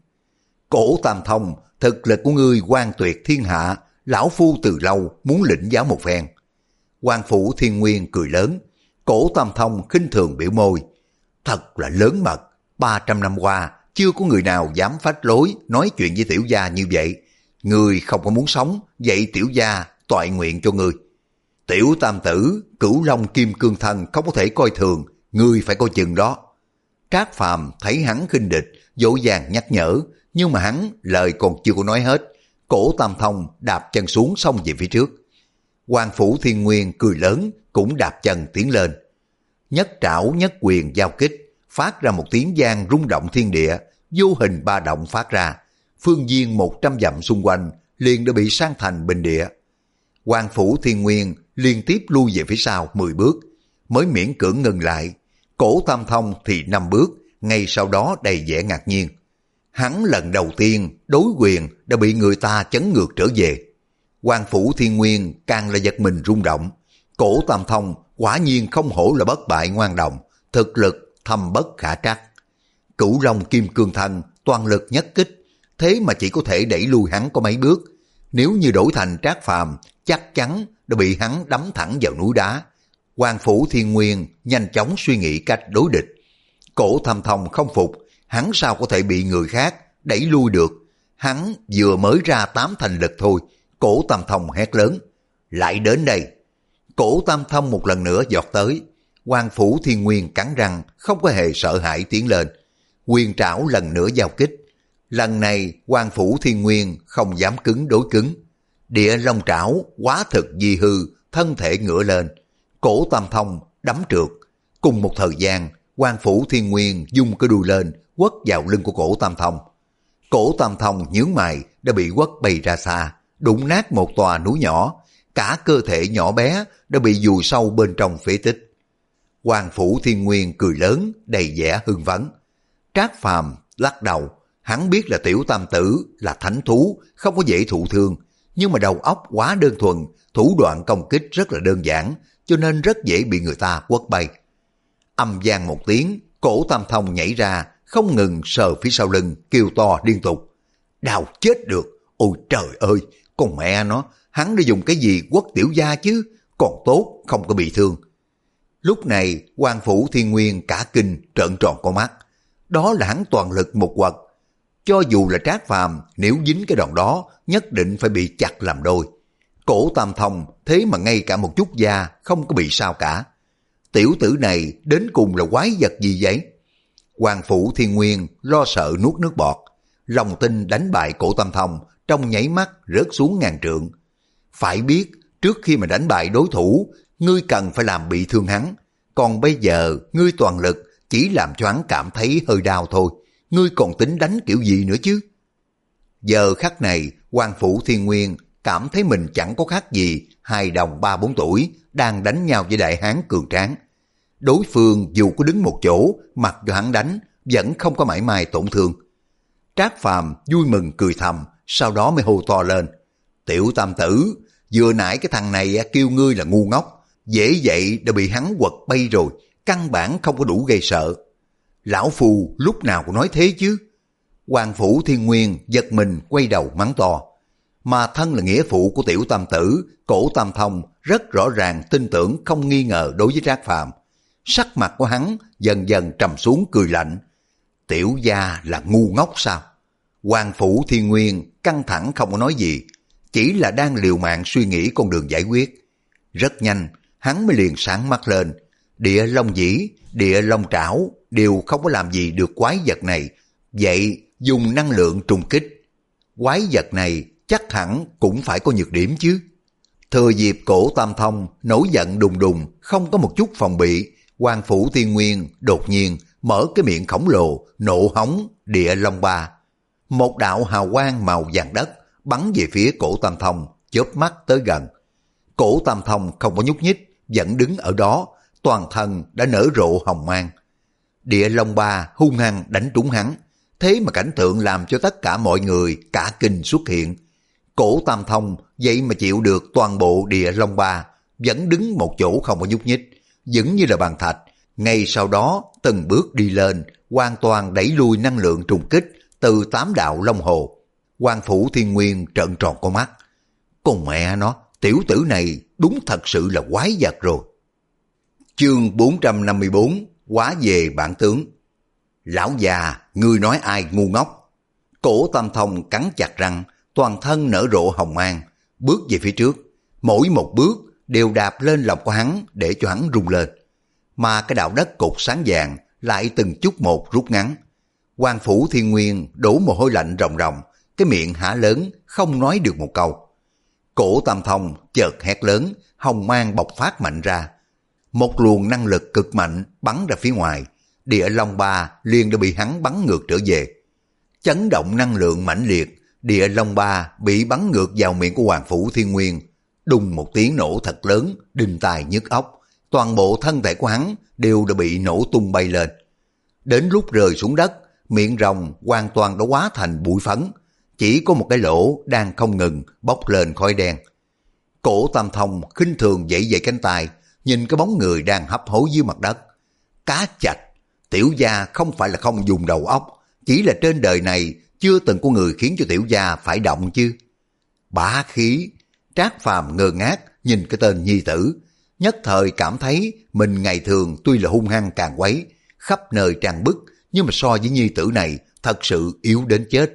Cổ Tam Thông, thực lực của ngươi quan tuyệt thiên hạ, lão phu từ lâu muốn lĩnh giáo một phen. Hoàng Phủ Thiên Nguyên cười lớn, Cổ Tam Thông khinh thường biểu môi, thật là lớn mật, ba trăm năm qua chưa có người nào dám phách lối nói chuyện với tiểu gia như vậy. Ngươi không có muốn sống, vậy tiểu gia toại nguyện cho ngươi. Tiểu tam tử, Cửu Long Kim Cương Thân không có thể coi thường, ngươi phải coi chừng đó. Trác Phàm thấy hắn khinh địch, dỗ dàng nhắc nhở, nhưng mà hắn lời còn chưa có nói hết, Cổ Tam Thông đạp chân xuống xông về phía trước. Hoàng Phủ Thiên Nguyên cười lớn, cũng đạp chân tiến lên. Nhất trảo nhất quyền giao kích, phát ra một tiếng vang rung động thiên địa, vô hình ba động phát ra, phương viên một trăm dặm xung quanh liền đã bị san thành bình địa. Hoàng Phủ Thiên Nguyên liên tiếp lui về phía sau mười bước, mới miễn cưỡng ngừng lại. Cổ Tam Thông thì năm bước, ngay sau đó đầy vẻ ngạc nhiên. Hắn lần đầu tiên đối quyền đã bị người ta chấn ngược trở về. Hoàng Phủ Thiên Nguyên càng là giật mình rung động. Cổ Tam Thông quả nhiên không hổ là bất bại ngoan đồng, thực lực thâm bất khả trắc. Cửu Long Kim Cương Thân toàn lực nhất kích, thế mà chỉ có thể đẩy lui hắn có mấy bước. Nếu như đổi thành Trác Phàm, chắc chắn đã bị hắn đấm thẳng vào núi đá. Hoàng Phủ Thiên Nguyên nhanh chóng suy nghĩ cách đối địch. Cổ Tam Thông không phục, hắn sao có thể bị người khác đẩy lui được. Hắn vừa mới ra tám thành lực thôi. Cổ Tam Thông hét lớn, lại đến đây. Cổ Tam Thông một lần nữa giọt tới. Hoàng Phủ Thiên Nguyên cắn răng, không có hề sợ hãi tiến lên. Quyền trảo lần nữa giao kích. Lần này Hoàng Phủ Thiên Nguyên không dám cứng đối cứng. Địa Long trảo quá thực di hư, thân thể ngửa lên. Cổ Tam Thông đấm trượt. Cùng một thời gian, Hoàng Phủ Thiên Nguyên dung cái đuôi lên, quất vào lưng của Cổ Tam Thông. Cổ Tam Thông nhướng mày đã bị quất bay ra xa, đụng nát một tòa núi nhỏ. Cả cơ thể nhỏ bé đã bị vùi sâu bên trong phế tích. Hoàng Phủ Thiên Nguyên cười lớn, đầy vẻ hưng phấn. Trác Phàm lắc đầu, hắn biết là tiểu tam tử là thánh thú, không có dễ thụ thương, nhưng mà đầu óc quá đơn thuần, thủ đoạn công kích rất là đơn giản, cho nên rất dễ bị người ta quất bay. Âm vang một tiếng, Cổ Tam Thông nhảy ra, không ngừng sờ phía sau lưng, kêu to liên tục. Đau chết được, ôi trời ơi, con mẹ nó, hắn đã dùng cái gì quất tiểu gia chứ, còn tốt không có bị thương. Lúc này Hoàng Phủ Thiên Nguyên cả kinh trợn tròn con mắt, đó là hắn toàn lực một quật. Cho dù là Trác Phàm, nếu dính cái đòn đó nhất định phải bị chặt làm đôi. Cổ Tam Thông thế mà ngay cả một chút da không có bị sao cả. Tiểu tử này đến cùng là quái vật gì vậy? Hoàng Phủ Thiên Nguyên lo sợ nuốt nước bọt, lòng tin đánh bại Cổ Tam Thông trong nháy mắt rớt xuống ngàn trượng. Phải biết, trước khi mà đánh bại đối thủ, ngươi cần phải làm bị thương hắn. Còn bây giờ, ngươi toàn lực chỉ làm cho hắn cảm thấy hơi đau thôi. Ngươi còn tính đánh kiểu gì nữa chứ? Giờ khắc này, Hoàng Phủ Thiên Nguyên cảm thấy mình chẳng có khác gì hai đồng ba bốn tuổi đang đánh nhau với đại hán cường tráng. Đối phương dù có đứng một chỗ, mặc cho hắn đánh, vẫn không có mảy may tổn thương. Trác Phàm vui mừng cười thầm, sau đó mới hô to lên. Tiểu tam tử, vừa nãy cái thằng này kêu ngươi là ngu ngốc, dễ vậy đã bị hắn quật bay rồi, căn bản không có đủ gây sợ. Lão phù lúc nào cũng nói thế chứ. Hoàng Phủ Thiên Nguyên giật mình quay đầu mắng to. Mà thân là nghĩa phụ của tiểu tam tử, Cổ Tam Thông rất rõ ràng tin tưởng không nghi ngờ đối với Trác Phàm. Sắc mặt của hắn dần dần trầm xuống cười lạnh. Tiểu gia là ngu ngốc sao? Hoàng Phủ Thiên Nguyên căng thẳng không có nói gì, chỉ là đang liều mạng suy nghĩ con đường giải quyết. Rất nhanh, hắn mới liền sáng mắt lên. Địa Long Dĩ, Địa Long Trảo đều không có làm gì được quái vật này. Vậy dùng năng lượng trùng kích. Quái vật này chắc hẳn cũng phải có nhược điểm chứ. Thừa dịp Cổ Tam Thông nổi giận đùng đùng, không có một chút phòng bị, Hoàng Phủ Thiên Nguyên đột nhiên mở cái miệng khổng lồ, nộ hống Địa Long Ba. Một đạo hào quang màu vàng đất bắn về phía Cổ Tam Thông, chớp mắt tới gần. Cổ Tam Thông không có nhúc nhích, vẫn đứng ở đó, toàn thân đã nở rộ hồng mang. Địa Long Ba hung hăng đánh trúng hắn, thế mà cảnh tượng làm cho tất cả mọi người cả kinh xuất hiện. Cổ Tam Thông vậy mà chịu được toàn bộ Địa Long Ba, vẫn đứng một chỗ không có nhúc nhích, vẫn như là bàn thạch, Ngay sau đó từng bước đi lên, hoàn toàn đẩy lui năng lượng trùng kích từ tám đạo long hồ. Hoàng Phủ Thiên Nguyên trợn tròn con mắt. Con mẹ nó, tiểu tử này đúng thật sự là quái vật rồi. Chương bốn trăm năm mươi bốn, hóa về bản tướng. Lão già, ngươi nói ai ngu ngốc? Cổ Tam Thông cắn chặt răng, toàn thân nở rộ hồng mang, bước về phía trước. Mỗi một bước đều đạp lên lòng của hắn để cho hắn rung lên. Mà cái đạo đất cột sáng vàng lại từng chút một rút ngắn. Hoàng Phủ Thiên Nguyên đổ mồ hôi lạnh ròng ròng, cái miệng há lớn không nói được một câu. Cổ Tam Thông chợt hét lớn, hồng mang bộc phát mạnh ra. Một luồng năng lực cực mạnh bắn ra phía ngoài, địa long ba liền đã bị hắn bắn ngược trở về. Chấn động năng lượng mãnh liệt, địa long ba bị bắn ngược vào miệng của Hoàng Phủ Thiên Nguyên. Đùng một tiếng nổ thật lớn, đinh tai nhức óc, toàn bộ thân thể của hắn đều đã bị nổ tung bay lên. Đến lúc rơi xuống đất, miệng rồng hoàn toàn đã hóa thành bụi phấn, chỉ có một cái lỗ đang không ngừng bốc lên khói đen. Cổ Tam Thông khinh thường vẫy vẫy cánh tay, nhìn cái bóng người đang hấp hối dưới mặt đất. Cá chạch, tiểu gia không phải là không dùng đầu óc, chỉ là trên đời này chưa từng có người khiến cho tiểu gia phải động chứ. Bá khí. Trác Phàm ngơ ngác nhìn cái tên nhi tử, nhất thời cảm thấy mình ngày thường tuy là hung hăng càng quấy, khắp nơi trang bức, nhưng mà so với nhi tử này thật sự yếu đến chết.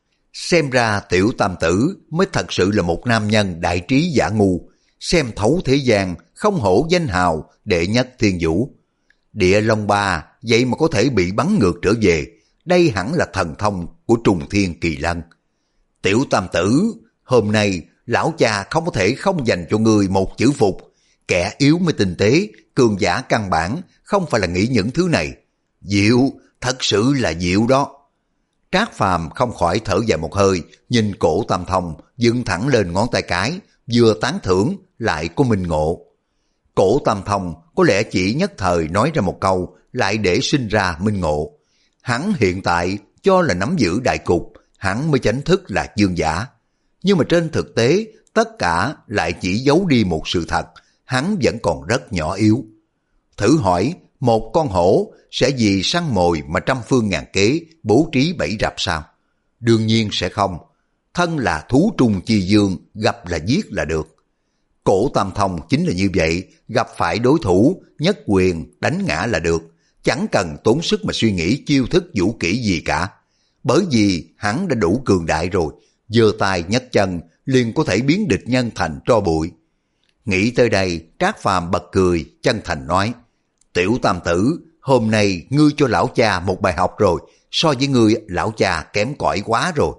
Xem ra tiểu tam tử mới thật sự là một nam nhân đại trí giả ngu, xem thấu thế gian, không hổ danh hào đệ nhất thiên vũ. Địa long ba vậy mà có thể bị bắn ngược trở về, đây hẳn là thần thông của trùng thiên kỳ lân. Tiểu tam tử, hôm nay lão cha không có thể không dành cho người một chữ phục. Kẻ yếu mới tinh tế, cường giả căn bản không phải là nghĩ những thứ này. Diệu, thật sự là diệu đó. Trác Phàm không khỏi thở dài một hơi, nhìn Cổ Tam Thông dựng thẳng lên ngón tay cái, vừa tán thưởng lại có minh ngộ. Cổ Tam Thông có lẽ chỉ nhất thời nói ra một câu, lại để sinh ra minh ngộ. Hắn hiện tại cho là nắm giữ đại cục, hắn mới chính thức là dương giả. Nhưng mà trên thực tế, tất cả lại chỉ giấu đi một sự thật, hắn vẫn còn rất nhỏ yếu. Thử hỏi, một con hổ sẽ vì săn mồi mà trăm phương ngàn kế bố trí bẫy rập sao? Đương nhiên sẽ không. Thân là thú trùng chi dương, gặp là giết là được. Cổ Tam Thông chính là như vậy, gặp phải đối thủ, nhất quyền đánh ngã là được, chẳng cần tốn sức mà suy nghĩ chiêu thức vũ kỹ gì cả. Bởi vì hắn đã đủ cường đại rồi, giơ tay nhấc chân liền có thể biến địch nhân thành tro bụi. Nghĩ tới đây, Trác Phàm bật cười, chân thành nói, tiểu tam tử, hôm nay ngươi cho lão cha một bài học rồi, so với ngươi lão cha kém cỏi quá rồi.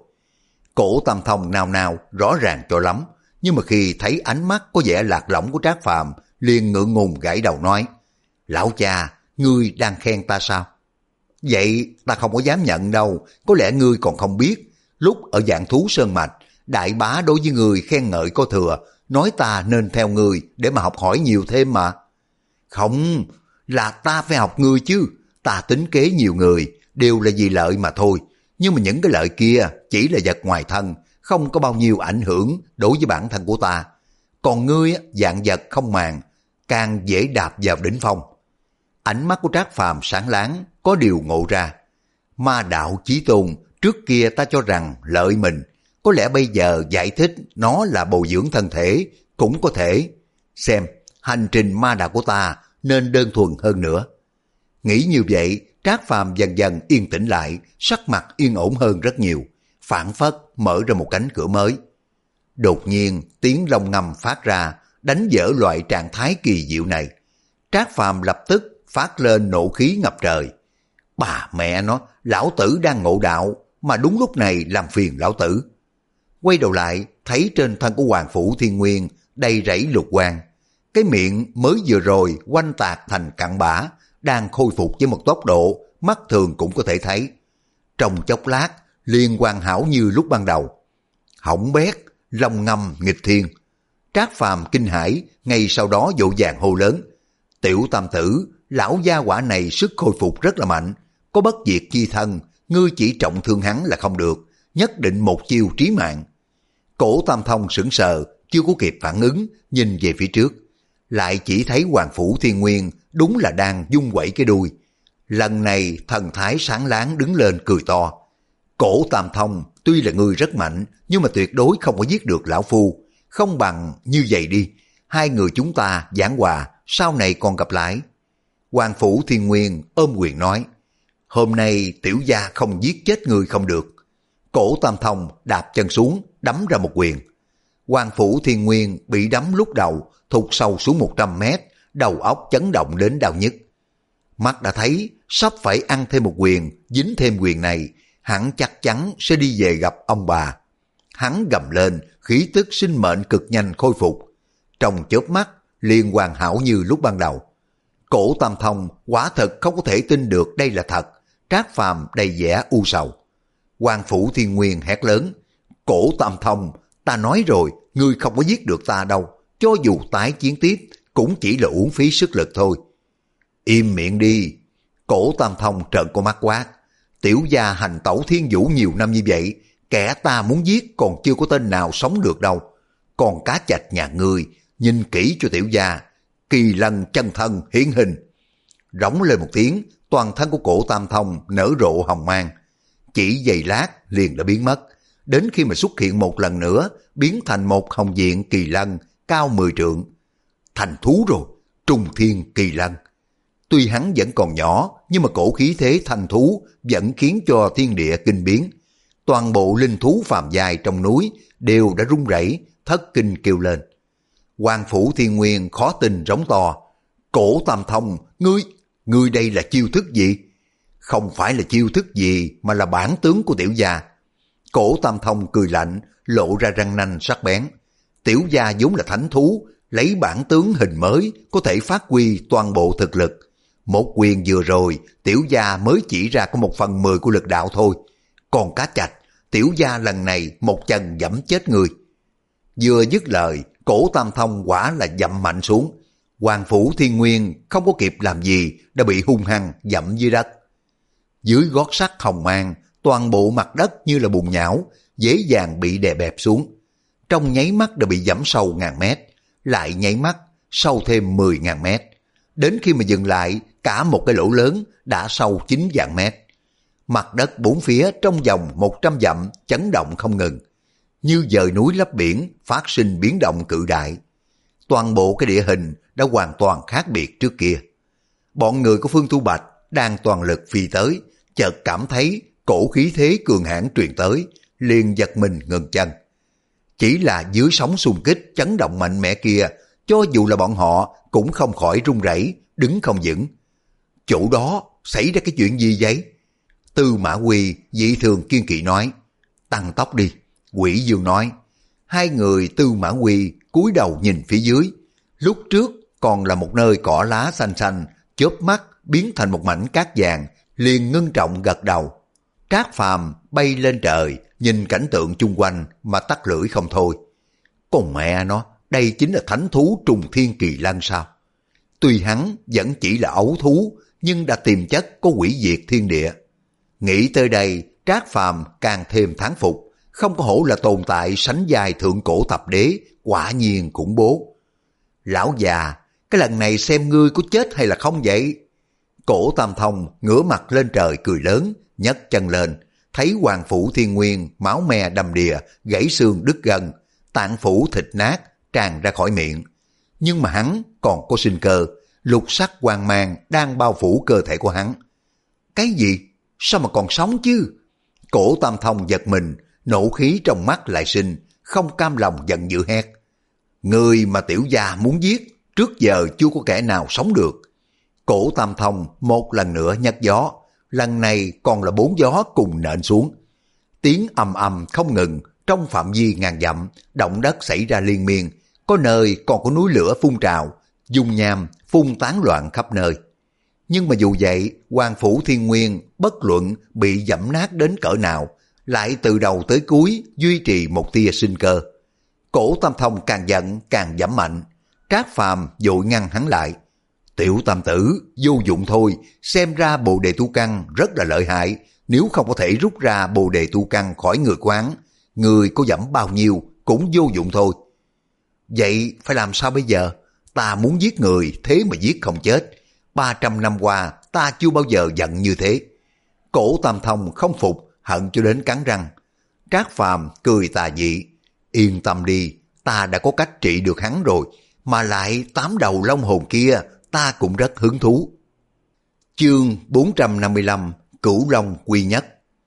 Cổ Tam Thông nào nào rõ ràng cho lắm, nhưng mà khi thấy ánh mắt có vẻ lạc lõng của Trác Phàm, liền ngượng ngùng gãi đầu nói, lão cha, ngươi đang khen ta sao? Vậy ta không có dám nhận đâu, có lẽ ngươi còn không biết, lúc ở Vạn Thú Sơn Mạch, đại bá đối với người khen ngợi có thừa, nói ta nên theo người để mà học hỏi nhiều thêm mà. Không, là ta phải học ngươi chứ, ta tính kế nhiều người, đều là vì lợi mà thôi, nhưng mà những cái lợi kia chỉ là vật ngoài thân, không có bao nhiêu ảnh hưởng đối với bản thân của ta. Còn ngươi dạng vật không màng, càng dễ đạp vào đỉnh phong. Ánh mắt của Trác Phàm sáng láng, có điều ngộ ra. Ma đạo chí tôn, trước kia ta cho rằng lợi mình, có lẽ bây giờ giải thích nó là bồi dưỡng thân thể, cũng có thể. Xem, hành trình ma đạo của ta nên đơn thuần hơn nữa. Nghĩ như vậy, Trác Phàm dần dần yên tĩnh lại, sắc mặt yên ổn hơn rất nhiều, phảng phất mở ra một cánh cửa mới. Đột nhiên, tiếng long ngâm phát ra, đánh vỡ loại trạng thái kỳ diệu này. Trác Phàm lập tức phát lên nộ khí ngập trời. Bà mẹ nó, lão tử đang ngộ đạo, mà đúng lúc này làm phiền lão tử. Quay đầu lại, thấy trên thân của Hoàng Phủ Thiên Nguyên đầy rẫy lục quang. Cái miệng mới vừa rồi quanh tạc thành cặn bã, đang khôi phục với một tốc độ mắt thường cũng có thể thấy. Trong chốc lát, liền hoàn hảo như lúc ban đầu. Hỏng bét, long ngâm nghịch thiên. Trác Phàm kinh hãi, ngay sau đó vội vàng hô lớn. Tiểu tam tử, lão gia quả này sức khôi phục rất là mạnh, có bất diệt chi thân, ngươi chỉ trọng thương hắn là không được, nhất định một chiêu trí mạng. Cổ Tam Thông sững sờ, chưa có kịp phản ứng, nhìn về phía trước. lại chỉ thấy Hoàng Phủ Thiên Nguyên đúng là đang vung vẩy cái đuôi. Lần này thần thái sáng láng đứng lên cười to. Cổ Tam Thông, tuy là người rất mạnh, nhưng mà tuyệt đối không có giết được lão phu. Không bằng như vậy đi, hai người chúng ta giảng hòa, sau này còn gặp lại. Hoàng Phủ Thiên Nguyên ôm quyền nói, hôm nay tiểu gia không giết chết người không được. Cổ Tam Thông đạp chân xuống, đấm ra một quyền. Hoàng Phủ Thiên Nguyên bị đấm lúc đầu, thụt sâu xuống một trăm mét, đầu óc chấn động đến đau nhức. Mắt đã thấy sắp phải ăn thêm một quyền, dính thêm quyền này, hắn chắc chắn sẽ đi về gặp ông bà. Hắn gầm lên, khí tức sinh mệnh cực nhanh khôi phục. Trong chớp mắt, liền hoàn hảo như lúc ban đầu. Cổ Tam Thông quả thật không có thể tin được đây là thật, Trác Phàm đầy vẻ u sầu. Hoàng Phủ Thiên Nguyên hét lớn, Cổ Tam Thông, ta nói rồi, ngươi không có giết được ta đâu, cho dù tái chiến tiếp, cũng chỉ là uổng phí sức lực thôi. Im miệng đi. Cổ Tam Thông trợn con mắt quát, tiểu gia hành tẩu thiên vũ nhiều năm như vậy, kẻ ta muốn giết còn chưa có tên nào sống được đâu. Còn cá chạch nhà ngươi, nhìn kỹ cho tiểu gia, kỳ lân chân thân hiển hình. Rống lên một tiếng, toàn thân của Cổ Tam Thông nở rộ hồng mang. Chỉ giây lát liền đã biến mất, đến khi mà xuất hiện một lần nữa, biến thành một hồng diện kỳ lân cao mười trượng. Thành thú rồi, trùng thiên kỳ lân. Tuy hắn vẫn còn nhỏ, nhưng mà cổ khí thế thành thú vẫn khiến cho thiên địa kinh biến. Toàn bộ linh thú phàm giai trong núi đều đã rung rẩy, thất kinh kêu lên. Hoàng Phủ Thiên Nguyên khó tin rống to, Cổ Tam Thông, ngươi, ngươi đây là chiêu thức gì? Không phải là chiêu thức gì mà là bản tướng của tiểu gia. Cổ Tam Thông cười lạnh, lộ ra răng nanh sắc bén. Tiểu gia vốn là thánh thú, lấy bản tướng hình mới có thể phát huy toàn bộ thực lực. Một quyền vừa rồi, tiểu gia mới chỉ ra có một phần mười của lực đạo thôi. Còn cá chạch, tiểu gia lần này một chân dẫm chết người. Vừa dứt lời, Cổ Tam Thông quả là dậm mạnh xuống. Hoàng Phủ Thiên Nguyên không có kịp làm gì đã bị hung hăng dẫm dưới đất. Dưới gót sắt hồng mang, toàn bộ mặt đất như là bùn nhão, dễ dàng bị đè bẹp xuống. Trong nháy mắt đã bị dẫm sâu ngàn mét, lại nháy mắt sâu thêm mười ngàn mét. Đến khi mà dừng lại, cả một cái lỗ lớn đã sâu chín vạn mét. Mặt đất bốn phía trong vòng một trăm dặm chấn động không ngừng, như dời núi lấp biển, phát sinh biến động cự đại. Toàn bộ cái địa hình đã hoàn toàn khác biệt trước kia. Bọn người của Phương Tu Bạch đang toàn lực phi tới, chợt cảm thấy cổ khí thế cường hãn truyền tới, liền giật mình ngừng chân. Chỉ là dưới sóng xung kích chấn động mạnh mẽ kia, cho dù là bọn họ cũng không khỏi run rẩy, đứng không vững. Chỗ đó xảy ra cái chuyện gì vậy? Tư Mã Quy dị thường kiên kỵ nói, tăng tốc đi. Quỷ Dương nói. Hai người Tư Mã Quy cúi đầu nhìn phía dưới, lúc trước còn là một nơi cỏ lá xanh xanh, chớp mắt biến thành một mảnh cát vàng, liền ngưng trọng gật đầu. Trác Phàm bay lên trời, nhìn cảnh tượng chung quanh mà tắt lưỡi không thôi. Còn mẹ nó, đây chính là thánh thú trùng thiên kỳ lân sao? Tuy hắn vẫn chỉ là ấu thú, nhưng đã tiềm chất có hủy diệt thiên địa. Nghĩ tới đây, Trác Phàm càng thêm thán phục, không có hổ là tồn tại sánh vai thượng cổ thập đế, quả nhiên khủng bố. Lão già, cái lần này xem ngươi có chết hay là không vậy? Cổ Tam Thông ngửa mặt lên trời cười lớn, nhấc chân lên, thấy Hoàng Phủ Thiên Nguyên máu me đầm đìa, gãy xương đứt gân, tạng phủ thịt nát tràn ra khỏi miệng. Nhưng mà hắn còn có sinh cơ, lục sắc quang mang đang bao phủ cơ thể của hắn. Cái gì? Sao mà còn sống chứ? Cổ Tam Thông giật mình, nộ khí trong mắt lại sinh, không cam lòng giận dữ hét. Người mà tiểu gia muốn giết, trước giờ chưa có kẻ nào sống được. Cổ Tam Thông một lần nữa nhấc gió, lần này còn là bốn gió cùng nện xuống. Tiếng ầm ầm không ngừng, trong phạm vi ngàn dặm, động đất xảy ra liên miên, có nơi còn có núi lửa phun trào, dung nham phun tán loạn khắp nơi. Nhưng mà dù vậy, Hoàng Phủ Thiên Nguyên bất luận bị dẫm nát đến cỡ nào, lại từ đầu tới cuối duy trì một tia sinh cơ. Cổ Tam Thông càng giận càng dẫm mạnh, Trác Phàm vội ngăn hắn lại. Tiểu Tam tử, vô dụng thôi, xem ra Bồ Đề Tu Căn rất là lợi hại, nếu không có thể rút ra Bồ Đề Tu Căn khỏi người quán, người có dẫm bao nhiêu cũng vô dụng thôi. Vậy phải làm sao bây giờ? Ta muốn giết người, thế mà giết không chết. Ba trăm năm qua, ta chưa bao giờ giận như thế. Cổ Tam Thông không phục, hận cho đến cắn răng. Trác Phàm cười tà dị. Yên tâm đi, ta đã có cách trị được hắn rồi, mà lại tám đầu long hồn kia, ta cũng rất hứng thú. Chương bốn trăm năm mươi lăm, Cửu Long Quy Nhất.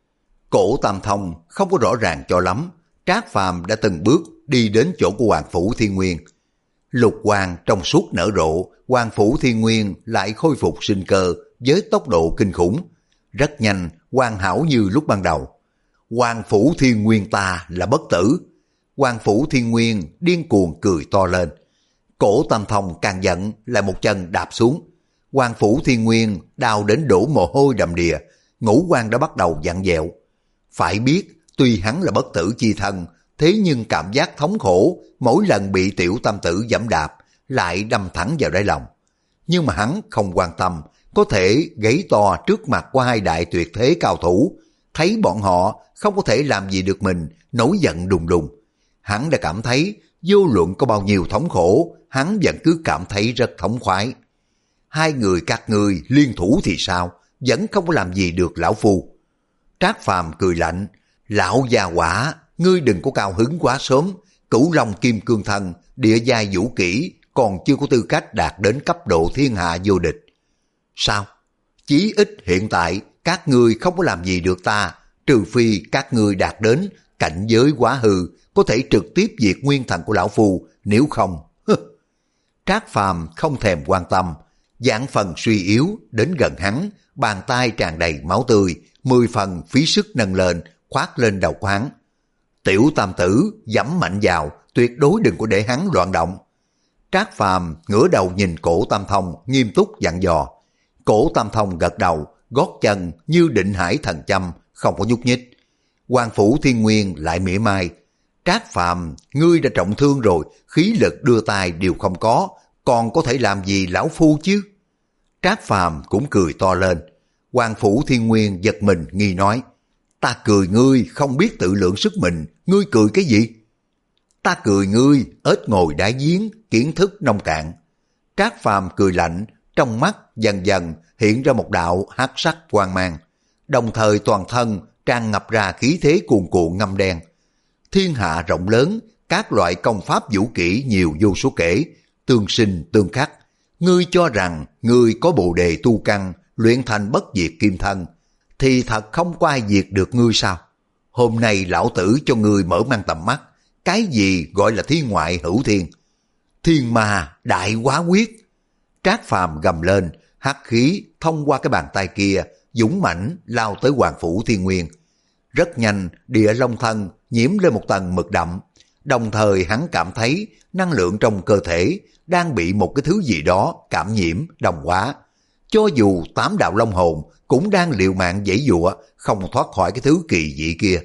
Cổ Tam Thông không có rõ ràng cho lắm, Trác Phàm đã từng bước đi đến chỗ của Hoàng Phủ Thiên Nguyên. Lục quang trong suốt nở rộ, Hoàng Phủ Thiên Nguyên lại khôi phục sinh cơ với tốc độ kinh khủng. Rất nhanh, hoàn hảo như lúc ban đầu. Hoàng Phủ Thiên Nguyên ta là bất tử. Hoàng Phủ Thiên Nguyên điên cuồng cười to lên. Cổ Tam Thông càng giận, lại một chân đạp xuống. Hoàng Phủ Thiên Nguyên đau đến đổ mồ hôi đầm đìa, ngũ quan đã bắt đầu vặn vẹo. Phải biết, tuy hắn là bất tử chi thân, thế nhưng cảm giác thống khổ mỗi lần bị tiểu tam tử giẫm đạp lại đâm thẳng vào đáy lòng. Nhưng mà hắn không quan tâm, có thể gáy to trước mặt của hai đại tuyệt thế cao thủ, thấy bọn họ không có thể làm gì được mình, nổi giận đùng đùng. Hắn đã cảm thấy vô luận có bao nhiêu thống khổ, hắn vẫn cứ cảm thấy rất thống khoái. Hai người các ngươi liên thủ thì sao, vẫn không có làm gì được lão phu. Trác Phàm cười lạnh, lão già quả, ngươi đừng có cao hứng quá sớm. Cửu Long Kim Cương Thân, địa giai vũ kỹ còn chưa có tư cách đạt đến cấp độ thiên hạ vô địch. Sao? Chí ít hiện tại các ngươi không có làm gì được ta, trừ phi các ngươi đạt đến cảnh giới quá hư, có thể trực tiếp diệt nguyên thần của lão phu, nếu không. Trác Phàm không thèm quan tâm, dạng phần suy yếu đến gần hắn, bàn tay tràn đầy máu tươi, mười phần phí sức nâng lên, khoác lên đầu của hắn. Tiểu tam tử giẫm mạnh vào, tuyệt đối đừng có để hắn loạn động. Trác Phàm ngửa đầu nhìn Cổ Tam Thông, nghiêm túc dặn dò. Cổ Tam Thông gật đầu, gót chân như định hải thần châm, không có nhúc nhích. Hoàng Phủ Thiên Nguyên lại mỉa mai. Trác Phàm, ngươi đã trọng thương rồi, khí lực đưa tay đều không có, còn có thể làm gì lão phu chứ? Trác Phàm cũng cười to lên. Hoàng Phủ Thiên Nguyên giật mình nghi nói, ta cười ngươi không biết tự lượng sức mình, ngươi cười cái gì? Ta cười ngươi ếch ngồi đáy giếng, kiến thức nông cạn. Trác Phàm cười lạnh, trong mắt dần dần hiện ra một đạo hắc sắc quang mang, đồng thời toàn thân tràn ngập ra khí thế cuồn cuộn ngăm đen. Thiên hạ rộng lớn, các loại công pháp vũ kỹ nhiều vô số kể, tương sinh tương khắc. Ngươi cho rằng ngươi có bồ đề tu căn, luyện thành bất diệt kim thân, thì thật không có ai diệt được ngươi sao? Hôm nay lão tử cho ngươi mở mang tầm mắt, cái gì gọi là thiên ngoại hữu thiên? Thiên ma đại hóa quyết. Trác Phàm gầm lên, hắc khí thông qua cái bàn tay kia, dũng mãnh lao tới Hoàng Phủ Thiên Nguyên. Rất nhanh, địa long thân nhiễm lên một tầng mực đậm, đồng thời hắn cảm thấy năng lượng trong cơ thể đang bị một cái thứ gì đó cảm nhiễm, đồng hóa. Cho dù tám đạo long hồn cũng đang liều mạng giãy giụa, không thoát khỏi cái thứ kỳ dị kia.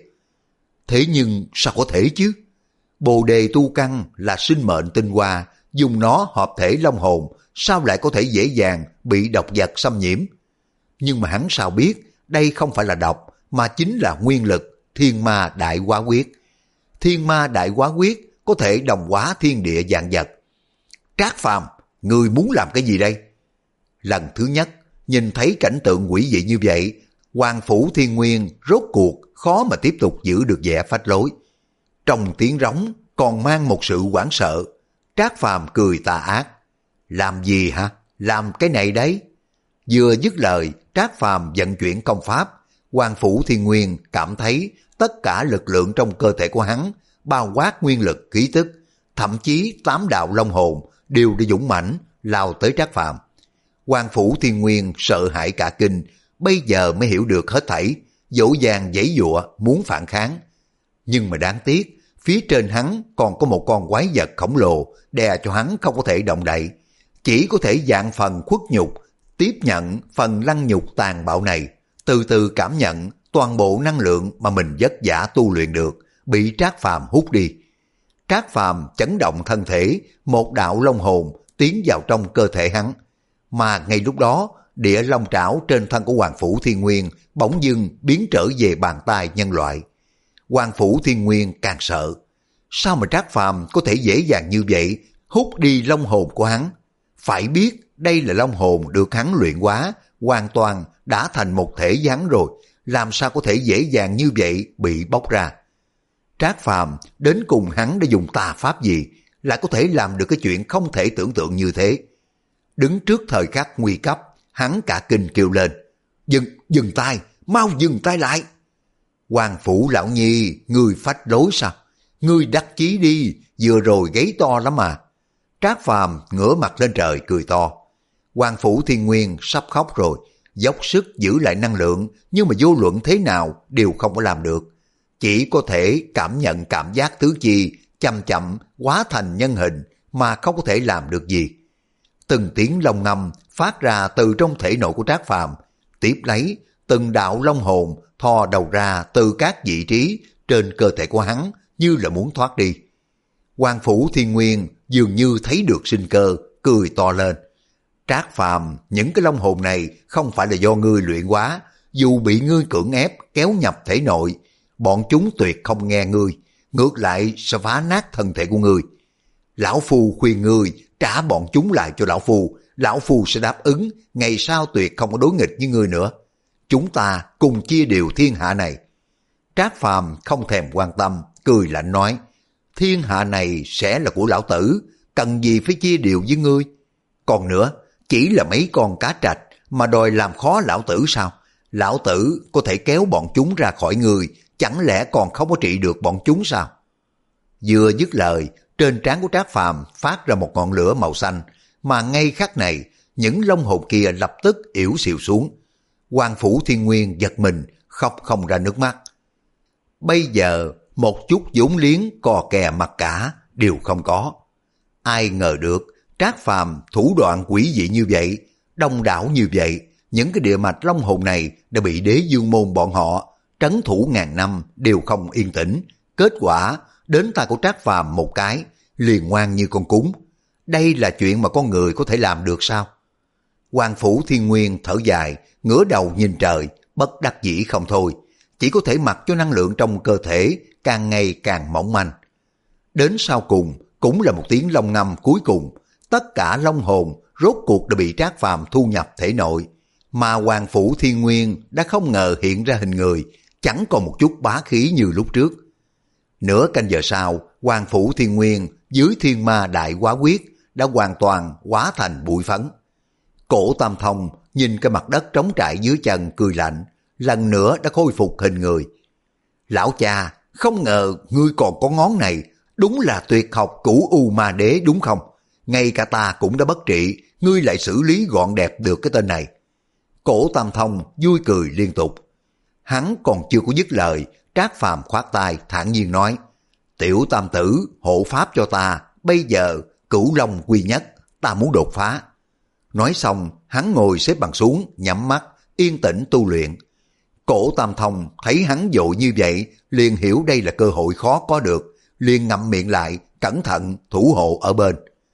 Thế nhưng sao có thể chứ? Bồ đề tu căn là sinh mệnh tinh hoa, dùng nó hợp thể long hồn, sao lại có thể dễ dàng bị độc vật xâm nhiễm? Nhưng mà hắn sao biết đây không phải là độc, mà chính là nguyên lực thiên ma đại hóa quyết. Thiên ma đại hóa quyết có thể đồng hóa thiên địa vạn vật. Trác Phàm, ngươi muốn làm cái gì đây? Lần thứ nhất, nhìn thấy cảnh tượng quỷ dị như vậy, Hoàng Phủ Thiên Nguyên rốt cuộc khó mà tiếp tục giữ được vẻ phách lối. Trong tiếng rống còn mang một sự hoảng sợ. Trác Phàm cười tà ác. Làm gì hả? Làm cái này đấy. Vừa dứt lời, Trác Phàm vận chuyển công pháp. Hoàng Phủ Thiên Nguyên cảm thấy tất cả lực lượng trong cơ thể của hắn, bao quát nguyên lực khí tức, thậm chí tám đạo long hồn đều đã dũng mãnh lao tới Trác Phàm. Hoàng Phủ Thiên Nguyên sợ hãi cả kinh, bây giờ mới hiểu được hết thảy, dỗ dàng giãy giụa muốn phản kháng. Nhưng mà đáng tiếc, phía trên hắn còn có một con quái vật khổng lồ đè cho hắn không có thể động đậy, chỉ có thể dạng phần khuất nhục, tiếp nhận phần lăng nhục tàn bạo này, từ từ cảm nhận toàn bộ năng lượng mà mình vất vả tu luyện được bị Trác Phàm hút đi. Trác Phàm chấn động thân thể, một đạo long hồn tiến vào trong cơ thể hắn, mà ngay lúc đó địa long trảo trên thân của Hoàng Phủ Thiên Nguyên bỗng dưng biến trở về bàn tay nhân loại. Hoàng Phủ Thiên Nguyên càng sợ, sao mà Trác Phàm có thể dễ dàng như vậy hút đi long hồn của hắn. Phải biết đây là long hồn được hắn luyện hóa, hoàn toàn đã thành một thể với hắn rồi, làm sao có thể dễ dàng như vậy bị bóc ra. Trác Phàm đến cùng hắn đã dùng tà pháp gì, lại có thể làm được cái chuyện không thể tưởng tượng như thế. Đứng trước thời khắc nguy cấp, hắn cả kinh kêu lên, dừng, dừng tay, mau dừng tay lại. Hoàng Phủ lão nhi, ngươi phách lối sao? Ngươi đắc chí đi, vừa rồi gáy to lắm mà. Trác Phàm ngửa mặt lên trời cười to. Hoàng Phủ Thiên Nguyên sắp khóc rồi, dốc sức giữ lại năng lượng, nhưng mà vô luận thế nào đều không có làm được. Chỉ có thể cảm nhận cảm giác tứ chi, chậm chậm hóa thành nhân hình mà không có thể làm được gì. Từng tiếng long ngâm phát ra từ trong thể nội của Trác Phàm, tiếp lấy từng đạo long hồn thò đầu ra từ các vị trí trên cơ thể của hắn như là muốn thoát đi. Hoàng Phủ Thiên Nguyên dường như thấy được sinh cơ, cười to lên. Trác Phàm, những cái long hồn này không phải là do ngươi luyện hóa, dù bị ngươi cưỡng ép kéo nhập thể nội, bọn chúng tuyệt không nghe ngươi, ngược lại sẽ phá nát thân thể của ngươi. Lão Phu khuyên ngươi trả bọn chúng lại cho Lão Phu, Lão Phu sẽ đáp ứng, ngày sau tuyệt không có đối nghịch với ngươi nữa. Chúng ta cùng chia đều thiên hạ này. Trác Phàm không thèm quan tâm, cười lạnh nói, thiên hạ này sẽ là của lão tử, cần gì phải chia đều với ngươi. Còn nữa, chỉ là mấy con cá trạch mà đòi làm khó lão tử sao? Lão tử có thể kéo bọn chúng ra khỏi người, chẳng lẽ còn không có trị được bọn chúng sao? Vừa dứt lời, trên trán của Trác Phàm phát ra một ngọn lửa màu xanh, mà ngay khắc này, những long hồn kia lập tức yểu xìu xuống. Hoàng Phủ Thiên Nguyên giật mình, khóc không ra nước mắt. Bây giờ, một chút vốn liếng cò kè mặt cả đều không có. Ai ngờ được, Trác Phàm thủ đoạn quỷ dị như vậy, đông đảo như vậy, những cái địa mạch long hồn này đã bị đế dương môn bọn họ trấn thủ ngàn năm đều không yên tĩnh. Kết quả, đến tay của Trác Phàm một cái, liền ngoan như con cún. Đây là chuyện mà con người có thể làm được sao? Hoàng Phủ Thiên Nguyên thở dài, ngửa đầu nhìn trời, bất đắc dĩ không thôi, chỉ có thể mặc cho năng lượng trong cơ thể càng ngày càng mỏng manh. Đến sau cùng, cũng là một tiếng long ngâm cuối cùng, tất cả long hồn rốt cuộc đã bị Trác Phàm thu nhập thể nội, mà Hoàng Phủ Thiên Nguyên đã không ngờ hiện ra hình người, chẳng còn một chút bá khí như lúc trước. Nửa canh giờ sau, Hoàng Phủ Thiên Nguyên dưới Thiên Ma Đại Hóa Quyết đã hoàn toàn hóa thành bụi phấn. Cổ Tam Thông nhìn cái mặt đất trống trải dưới chân cười lạnh, lần nữa đã khôi phục hình người. Lão cha, không ngờ ngươi còn có ngón này, đúng là tuyệt học cửu U Ma Đế đúng không? Ngay cả ta cũng đã bất trị, ngươi lại xử lý gọn đẹp được cái tên này. Cổ Tam Thông vui cười liên tục. Hắn còn chưa có dứt lời, Trác Phàm khoát tay thản nhiên nói, tiểu tam tử hộ pháp cho ta, bây giờ cửu long quy nhất, ta muốn đột phá. Nói xong, hắn ngồi xếp bằng xuống, nhắm mắt, yên tĩnh tu luyện. Cổ Tam Thông thấy hắn vội như vậy, liền hiểu đây là cơ hội khó có được, liền ngậm miệng lại, cẩn thận thủ hộ ở bên.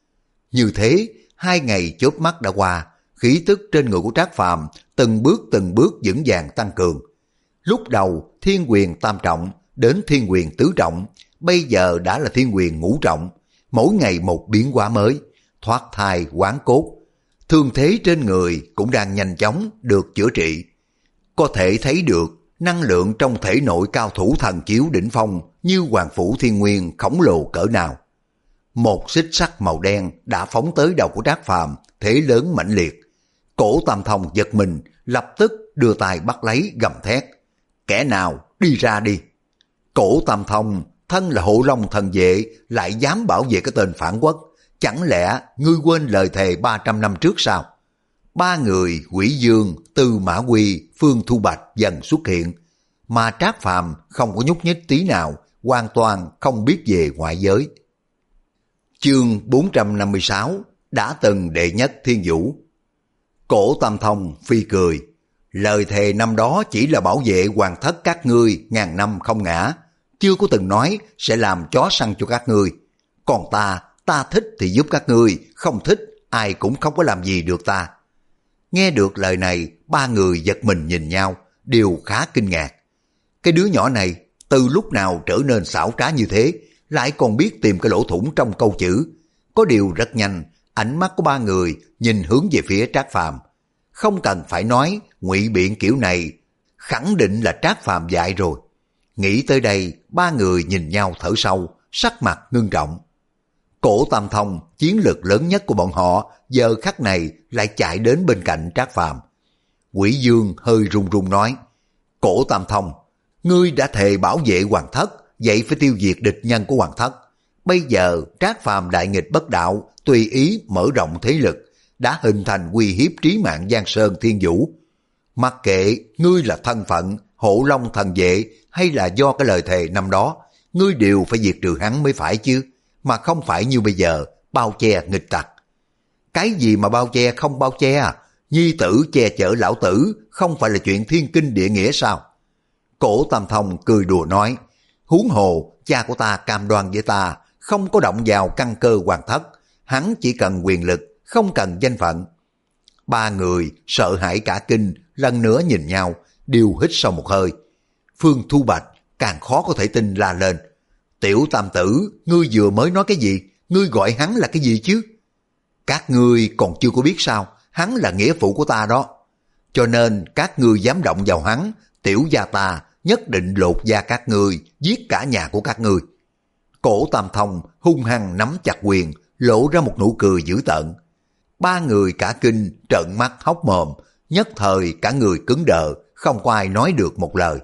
Như thế, hai ngày chớp mắt đã qua, khí tức trên người của Trác Phàm từng bước từng bước vững vàng tăng cường. Lúc đầu thiên quyền tam trọng, đến thiên quyền tứ trọng, bây giờ đã là thiên quyền ngũ trọng, mỗi ngày một biến hóa mới, thoát thai hoán cốt. Thương thế trên người cũng đang nhanh chóng được chữa trị. Có thể thấy được năng lượng trong thể nội cao thủ thần chiếu đỉnh phong như Hoàng Phủ Thiên Nguyên khổng lồ cỡ nào. Một xích sắt màu đen đã phóng tới đầu của Trác Phàm, thế lớn mãnh liệt. Cổ Tam Thông giật mình, lập tức đưa tay bắt lấy gầm thét. Kẻ nào đi ra đi. Cổ Tam Thông thân là hộ long thần vệ, lại dám bảo vệ cái tên phản quốc. Chẳng lẽ ngươi quên lời thề ba trăm năm trước sao? Ba người Quỷ Dương, Tư Mã Quy, Phương Thu Bạch dần xuất hiện, mà Trác Phàm không có nhúc nhích tí nào, hoàn toàn không biết về ngoại giới. Chương bốn trăm năm mươi sáu, đã từng đệ nhất thiên vũ. Cổ Tam Thông phi cười, lời thề năm đó chỉ là bảo vệ hoàng thất các ngươi ngàn năm không ngã, chưa có từng nói sẽ làm chó săn cho các ngươi. Còn ta, ta thích thì giúp các ngươi, không thích ai cũng không có làm gì được ta. Nghe được lời này, ba người giật mình nhìn nhau, đều khá kinh ngạc. Cái đứa nhỏ này từ lúc nào trở nên xảo trá như thế, lại còn biết tìm cái lỗ thủng trong câu chữ. Có điều rất nhanh, ánh mắt của ba người nhìn hướng về phía Trác Phàm. Không cần phải nói, ngụy biện kiểu này khẳng định là Trác Phàm dại rồi. Nghĩ tới đây, ba người nhìn nhau thở sâu, sắc mặt ngưng trọng. Cổ Tam Thông, chiến lược lớn nhất của bọn họ, giờ khắc này lại chạy đến bên cạnh Trác Phàm. Quỷ Dương hơi run run nói, Cổ Tam Thông, ngươi đã thề bảo vệ Hoàng Thất, vậy phải tiêu diệt địch nhân của Hoàng Thất. Bây giờ Trác Phàm đại nghịch bất đạo, tùy ý mở rộng thế lực, đã hình thành uy hiếp trí mạng Giang Sơn Thiên Vũ. Mặc kệ ngươi là thân phận Hộ Long thần vệ hay là do cái lời thề năm đó, ngươi đều phải diệt trừ hắn mới phải chứ, mà không phải như bây giờ bao che nghịch tặc. Cái gì mà bao che không bao che à? Nhi tử che chở lão tử không phải là chuyện thiên kinh địa nghĩa sao? Cổ Tam Thông cười đùa nói, huống hồ cha của ta cam đoan với ta không có động vào căn cơ Hoàng Thất, hắn chỉ cần quyền lực, không cần danh phận. Ba người sợ hãi cả kinh, lần nữa nhìn nhau, đều hít sâu một hơi. Phương Thu Bạch càng khó có thể tin la lên, Tiểu Tam Tử, ngươi vừa mới nói cái gì? Ngươi gọi hắn là cái gì chứ? Các ngươi còn chưa có biết sao, hắn là nghĩa phụ của ta đó. Cho nên các ngươi dám động vào hắn, tiểu gia ta nhất định lột da các ngươi, giết cả nhà của các ngươi. Cổ Tam Thông hung hăng nắm chặt quyền, lộ ra một nụ cười dữ tợn. Ba người cả kinh, trợn mắt hốc mồm, nhất thời cả người cứng đờ, không có ai nói được một lời.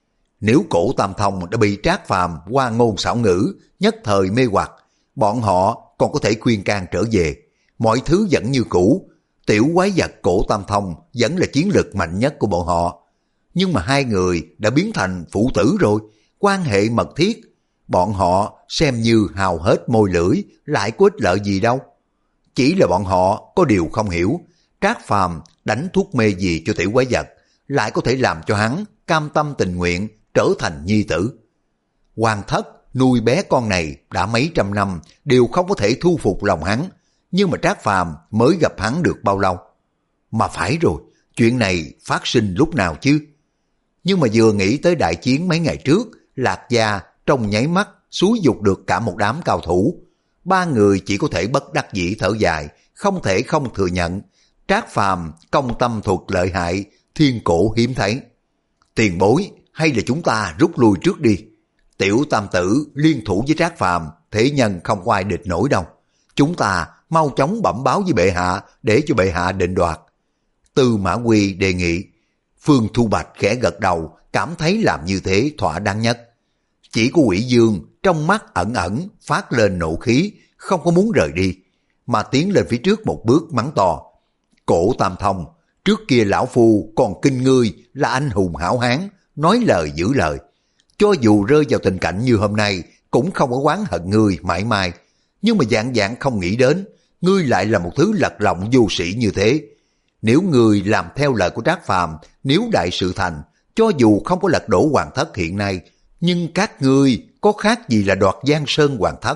Nếu Cổ Tam Thông đã bị Trác Phàm qua ngôn xảo ngữ, nhất thời mê hoặc, bọn họ còn có thể khuyên can trở về. Mọi thứ vẫn như cũ, tiểu quái vật Cổ Tam Thông vẫn là chiến lực mạnh nhất của bọn họ. Nhưng mà hai người đã biến thành phụ tử rồi, quan hệ mật thiết. Bọn họ xem như hao hết môi lưỡi, lại có ích lợi gì đâu. Chỉ là bọn họ có điều không hiểu, Trác Phàm đánh thuốc mê gì cho tiểu quái vật, lại có thể làm cho hắn cam tâm tình nguyện trở thành nhi tử. Hoàng Thất nuôi bé con này đã mấy trăm năm đều không có thể thu phục lòng hắn, nhưng mà Trác Phàm mới gặp hắn được bao lâu? Mà phải rồi, chuyện này phát sinh lúc nào chứ? Nhưng mà vừa nghĩ tới đại chiến mấy ngày trước, Lạc Gia trong nháy mắt xúi dục được cả một đám cao thủ. Ba người chỉ có thể bất đắc dĩ thở dài, không thể không thừa nhận. Trác Phàm công tâm thuật lợi hại, thiên cổ hiếm thấy. Tiền bối, hay là chúng ta rút lui trước đi. Tiểu Tam Tử liên thủ với Trác Phàm, thế nhân không có ai địch nổi đâu. Chúng ta mau chóng bẩm báo với bệ hạ để cho bệ hạ định đoạt. Tư Mã Quy đề nghị. Phương Thu Bạch khẽ gật đầu, cảm thấy làm như thế thỏa đáng nhất. Chỉ có Quỷ Dương trong mắt ẩn ẩn phát lên nộ khí, không có muốn rời đi, mà tiến lên phía trước một bước mắng to. Cổ Tam Thông, trước kia lão phu còn kinh ngươi là anh hùng hảo hán, nói lời giữ lời. Cho dù rơi vào tình cảnh như hôm nay, cũng không có oán hận ngươi mãi mãi. Nhưng mà dạng dạng không nghĩ đến, ngươi lại là một thứ lật lọng vô sĩ như thế. Nếu ngươi làm theo lời của Trác Phàm, nếu đại sự thành, cho dù không có lật đổ Hoàng Thất hiện nay, nhưng các ngươi có khác gì là đoạt Giang Sơn Hoàng Thất.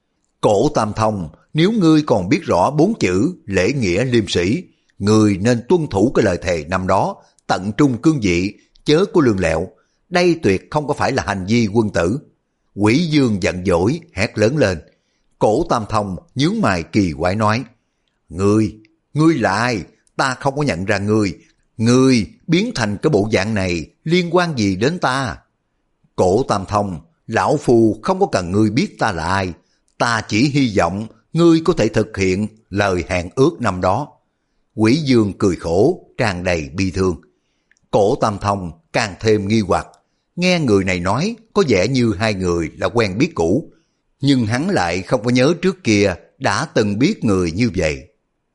Cổ Tam Thông, nếu ngươi còn biết rõ bốn chữ lễ nghĩa liêm sĩ, ngươi nên tuân thủ cái lời thề năm đó, tận trung cương vị, chớ có lương lẹo. Đây tuyệt không có phải là hành vi quân tử. Quỷ Dương giận dỗi hét lớn lên. Cổ Tam Thông nhướng mày kỳ quái nói, Ngươi, ngươi là ai? Ta không có nhận ra ngươi. Ngươi biến thành cái bộ dạng này liên quan gì đến ta? Cổ Tam Thông, lão phu không có cần ngươi biết ta là ai. Ta chỉ hy vọng ngươi có thể thực hiện lời hẹn ước năm đó. Quỷ Dương cười khổ, tràn đầy bi thương. Cổ Tam Thông càng thêm nghi hoặc. Nghe người này nói có vẻ như hai người là quen biết cũ, nhưng hắn lại không có nhớ trước kia đã từng biết người như vậy.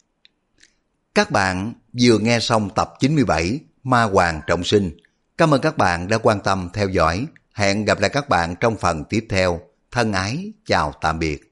Các bạn vừa nghe xong tập chín mươi bảy Ma Hoàng Trọng Sinh. Cảm ơn các bạn đã quan tâm theo dõi. Hẹn gặp lại các bạn trong phần tiếp theo. Thân ái, chào tạm biệt.